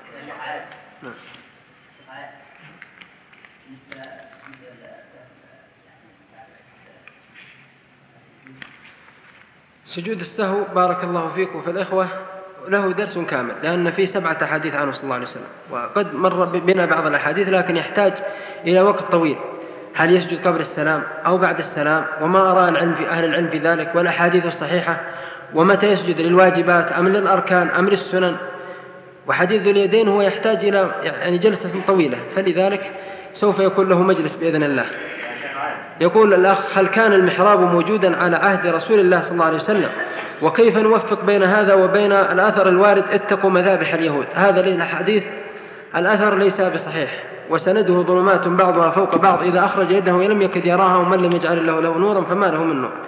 سجود السهو بارك الله فيك وفي الإخوة له درس كامل، لأن فيه 7 أحاديث عنه صلى الله عليه وسلم، وقد مر بنا بعض الأحاديث لكن يحتاج إلى وقت طويل. هل يسجد قبل السلام أو بعد السلام، وما أرى العلم في أهل العلم في ذلك والأحاديث الصحيحة، ومتى يسجد للواجبات أم للأركان أم للسنن. وحديث اليدين هو يحتاج إلى جلسة طويلة، فلذلك سوف يكون له مجلس بإذن الله. يقول الأخ: هل كان المحراب موجودا على عهد رسول الله صلى الله عليه وسلم؟ وكيف نوفق بين هذا وبين الأثر الوارد: اتقوا مذابح اليهود؟ هذا الحديث الأثر ليس بصحيح، وسنده ظلمات بعضها فوق بعض، إذا أخرج يده لم يكد يراها، ومن لم يجعل له نورا فما له من نور.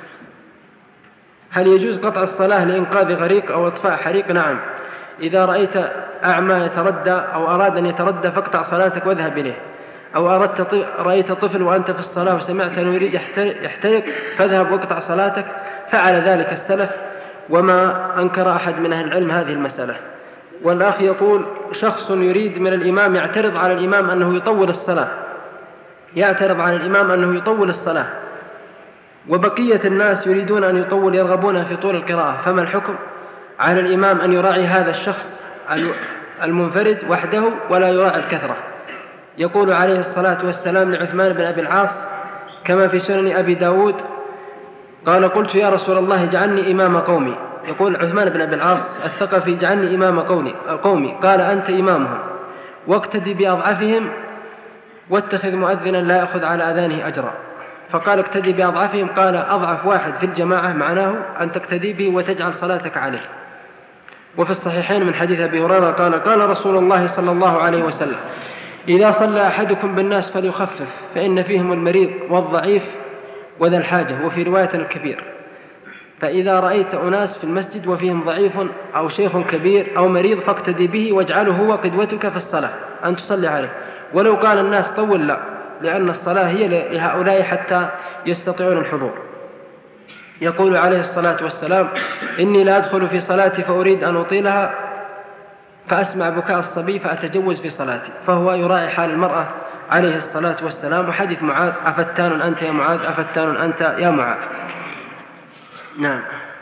هل يجوز قطع الصلاة لإنقاذ غريق أو إطفاء حريق؟ نعم. إذا رأيت أعمى يتردى أو أراد أن يتردى فاقطع صلاتك واذهب إليه. أو رأيت طفل وأنت في الصلاة وسمعت أنه يريد يحترق فاذهب واقطع صلاتك. فعل ذلك السلف وما أنكر أحد من أهل العلم هذه المسألة. والأخ يقول: شخص يريد من الإمام يعترض على الإمام أنه يطول الصلاة، يعترض على الإمام أنه يطول الصلاة، وبقية الناس يريدون أن يطول، يرغبون في طول القراءة، فما الحكم؟ على الإمام أن يراعي هذا الشخص المنفرد وحده ولا يراعي الكثرة. يقول عليه الصلاة والسلام لعثمان بن أبي العاص كما في سنن أبي داود قال قلت يا رسول الله اجعلني إمام قومي. يقول عثمان بن أبي العاص الثقفي اجعلني إمام قومي قال أنت إمامهم واقتدي بأضعفهم واتخذ مؤذنا لا يأخذ على أذانه أجرا. فقال اقتدي بأضعفهم قال أضعف واحد في الجماعة معناه أن تقتدي به وتجعل صلاتك عليه. وفي الصحيحين من حديث أبي هريرة قال رسول الله صلى الله عليه وسلم إذا صلى أحدكم بالناس فليخفف فإن فيهم المريض والضعيف وذا الحاجة، وفي رواية الكبير. فإذا رأيت أناس في المسجد وفيهم ضعيف أو شيخ كبير أو مريض فاقتدي به واجعله هو قدوتك في الصلاة أن تصلي عليه، ولو قال الناس طول لا، لأن الصلاة هي لهؤلاء حتى يستطيعون الحضور. يقول عليه الصلاة والسلام إني لا أدخل في صلاتي فأريد أن أطيلها فأسمع بكاء الصبي فأتجوز في صلاتي، فهو يراعي حال المرأة عليه الصلاة والسلام. وحديث معاذ أفتان أنت يا معاذ أفتان أنت يا معاذ. نعم.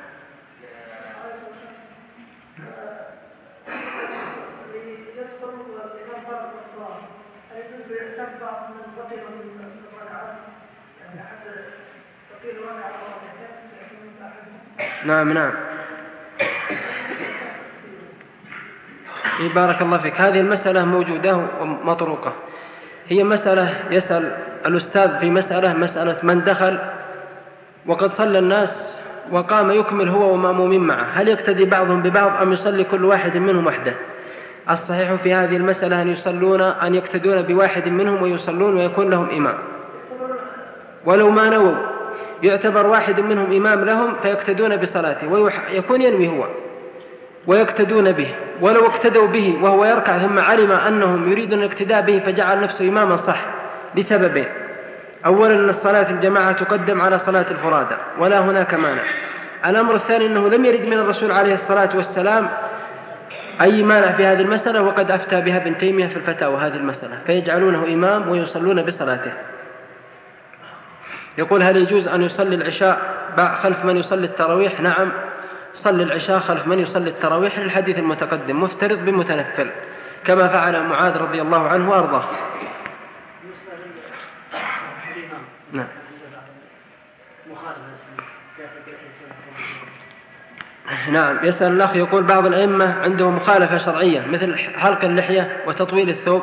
نعم. بارك الله فيك. هذه المسألة موجودة ومطروقة. هي مسألة يسأل الأستاذ في مسألة من دخل وقد صلى الناس وقام يكمل هو ومأمومين معه، هل يقتدي بعضهم ببعض أم يصلي كل واحد منهم وحده؟ الصحيح في هذه المسألة أن يقتدون بواحد منهم ويصلون ويكون لهم إمام، ولو ما نووا يعتبر واحد منهم إمام لهم فيقتدون بصلاته ويكون ينوي هو ويقتدون به. ولو اقتدوا به وهو يركع ثم علم أنهم يريدون الاقتداء به فجعل نفسه إماما صح لسببين: أولا أن الصلاة الجماعة تقدم على صلاة الفرادى ولا هناك مانع. الأمر الثاني أنه لم يرد من الرسول عليه الصلاة والسلام أي مانع في هذه المسألة، وقد أفتى بها ابن تيمية في الفتاوى هذه المسألة، فيجعلونه إمام ويصلون بصلاته. يقول هل يجوز أن يصلي العشاء خلف من يصلي التراويح؟ نعم، صلي العشاء خلف من يصلي التراويح للحديث المتقدم مفترض بمتنفل كما فعل معاذ رضي الله عنه وأرضاه. نعم. يسأل الأخ يقول بعض الأئمة عندهم مخالفة شرعية مثل حلق اللحية وتطويل الثوب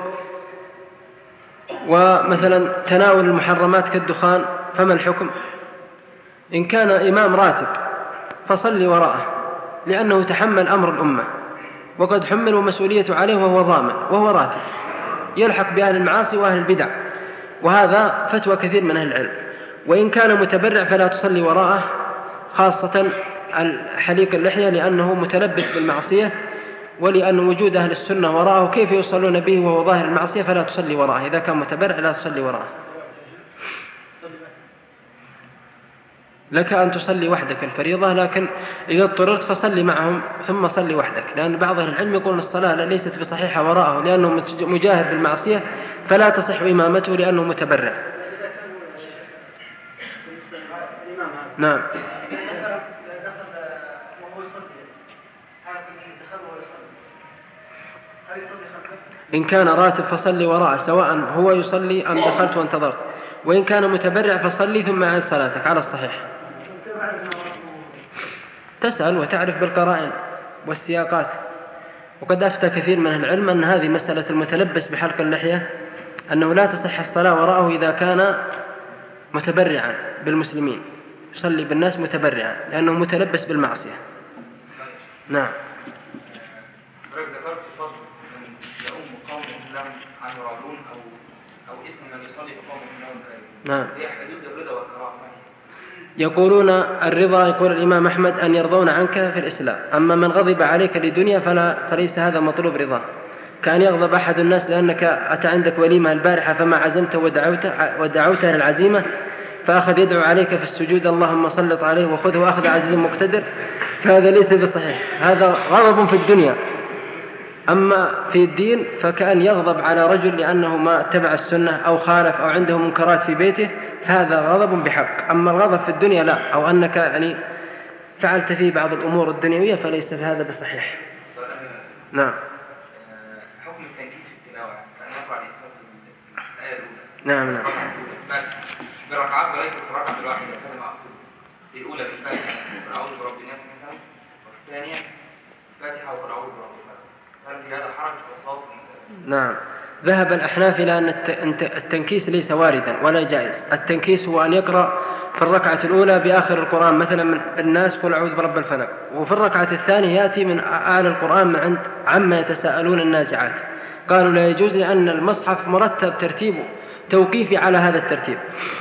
ومثلا تناول المحرمات كالدخان، فما الحكم؟ إن كان إمام راتب فصلي وراءه لأنه تحمل أمر الأمة وقد حمل مسؤوليته عليه وهو ضامن وهو راتب يلحق بأهل المعاصي وأهل البدع، وهذا فتوى كثير من أهل العلم. وإن كان متبرع فلا تصلي وراءه، خاصة حليق اللحية لأنه متلبس بالمعصية، ولأن وجود أهل السنة وراءه كيف يصلون به وهو ظاهر المعصية، فلا تصلي وراءه. إذا كان متبرع لا تصلي وراءه. لك أن تصلي وحدك الفريضة، لكن إذا اضطررت فصلي معهم ثم صلي وحدك، لأن بعض أهل العلم يقولون الصلاة ليست بصحيحة وراءه لأنه مجاهد بالمعصية فلا تصح إمامته لأنه متبرع. نعم. إن كان راتب فصلي وراءه سواء هو يصلي أم دخلت وانتظرت، وإن كان متبرع فصلي ثم عن صلاتك على الصحيح. تسأل وتعرف بالقرائن والسياقات. وقد أفتى كثير من العلم أن هذه مسألة المتلبس بحلق اللحية أنه لا تصح الصلاة وراءه إذا كان متبرعا بالمسلمين، يصلي بالناس متبرعا لأنه متلبس بالمعصية. نعم. ذكرت فضل من يؤم قوم لهم عن يرادون أو إثم من يصلي بقوم لهم كريم. نعم. هي حدود الرضا والكراهة. يقولون الرضا، يقول الإمام أحمد أن يرضون عنك في الإسلام، أما من غضب عليك لدنيا فليس هذا مطلوب رضاه. كان يغضب أحد الناس لأنك أتى عندك وليمة البارحة فما عزمت ودعوته للعزيمة فأخذ يدعو عليك في السجود اللهم سلط عليه وخذه أخذ عزيز مقتدر، فهذا ليس بصحيح، هذا غضب في الدنيا. أما في الدين فكأن يغضب على رجل لأنه ما اتبع السنة أو خالف أو عنده منكرات في بيته، هذا غضب بحق. أما الغضب في الدنيا لا، أو أنك يعني فعلت فيه بعض الأمور الدنيوية فليس هذا بصحيح. نعم. نعم. بركعات وليس في الركعة الواحدة، هذا ما أقصد. الأولى بالفاتحة وأعوذ برب الناس مثلا، والثانية الفاتحة وأعوذ برب الفلق، هل في هذا حرج وصوت مثلا؟ نعم. ذهب الأحناف إلى أن التنكيس ليس واردا ولا جائز. التنكيس هو أن يقرأ في الركعة الأولى بآخر القرآن مثلا من الناس قل أعوذ برب الفلق، وفي الركعة الثانية يأتي من أعلى القرآن من عند عما يتساءلون النازعات. قالوا لا يجوز لأن المصحف مرتب ترتيبه توقيفي على هذا الترتيب.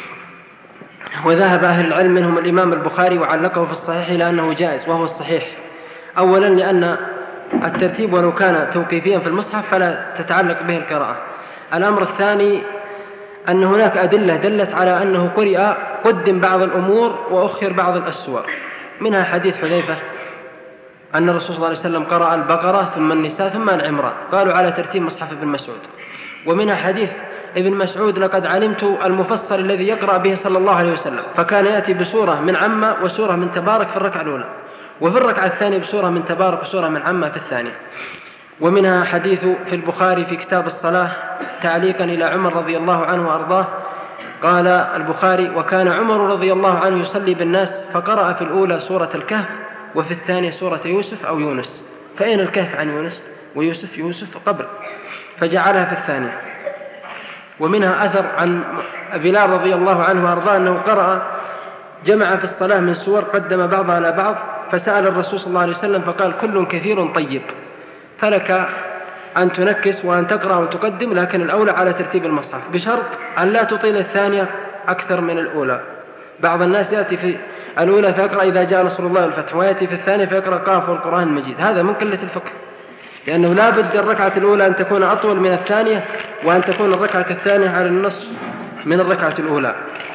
وذهب أهل العلم منهم الإمام البخاري وعلقه في الصحيح إلى أنه جائز، وهو الصحيح. أولا لأن الترتيب ولو كان توقيفيا في المصحف فلا تتعلق به القراءة. الأمر الثاني أن هناك أدلة دلت على أنه قدم بعض الأمور وأخر بعض السور، منها حديث حذيفة أن الرسول صلى الله عليه وسلم قرأ البقرة ثم النساء ثم العمران، قالوا على ترتيب مصحف ابن مسعود. ومنها حديث ابن مسعود لقد علمت المفصل الذي يقرأ به صلى الله عليه وسلم، فكان يأتي بسورة من عمة وسورة من تبارك في الركعة الأولى، وفي الركعة الثانية بسورة من تبارك وسورة من عمة في الثانية. ومنها حديث في البخاري في كتاب الصلاة تعليقا إلى عمر رضي الله عنه وأرضاه، قال البخاري وكان عمر رضي الله عنه يصلي بالناس فقرأ في الأولى سورة الكهف وفي الثانية سورة يوسف أو يونس، فأين الكهف عن يونس؟ ويوسف قبل، فجعلها في الثانية. ومنها أثر عن بلال رضي الله عنه وأرضاه أنه قرأ جمع في الصلاة من سور قدم بعضها على بعض، فسأل الرسول صلى الله عليه وسلم فقال كل كثير طيب، فلك أن تنكس وأن تقرأ وتقدم، لكن الأولى على ترتيب المصحف بشرط أن لا تطيل الثانية أكثر من الأولى. بعض الناس يأتي في الأولى فيقرأ إذا جاء نصر الله والفتح، ويأتي في الثانية فيقرأ قاف والقرآن المجيد، هذا من قلة الفقه، لأنه لا بد الركعة الأولى أن تكون أطول من الثانية، وأن تكون الركعة الثانية على النصف من الركعة الأولى.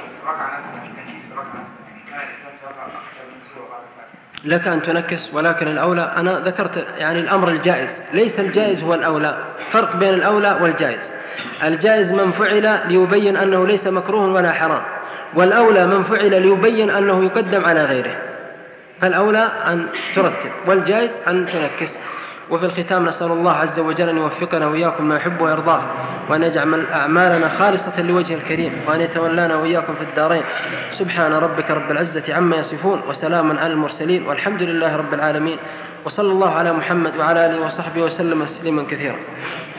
لك أن تنكس، ولكن الأولى أنا ذكرت يعني الأمر الجائز، ليس الجائز هو الأولى، فرق بين الأولى والجائز. الجائز من فعل ليبين أنه ليس مكروه ولا حرام، والأولى من فعل ليبين أنه يقدم على غيره، فالأولى أن ترتب والجائز أن تنكس. وفي الختام نسأل الله عز وجل أن يوفقنا وإياكم ما يحب ويرضاه، وأن يجعل أعمالنا خالصة لوجه الكريم، وأن يتولانا وإياكم في الدارين. سبحان ربك رب العزة عما يصفون، وسلام على المرسلين، والحمد لله رب العالمين، وصلى الله على محمد وعلى آله وصحبه وسلم تسليما كثيرا.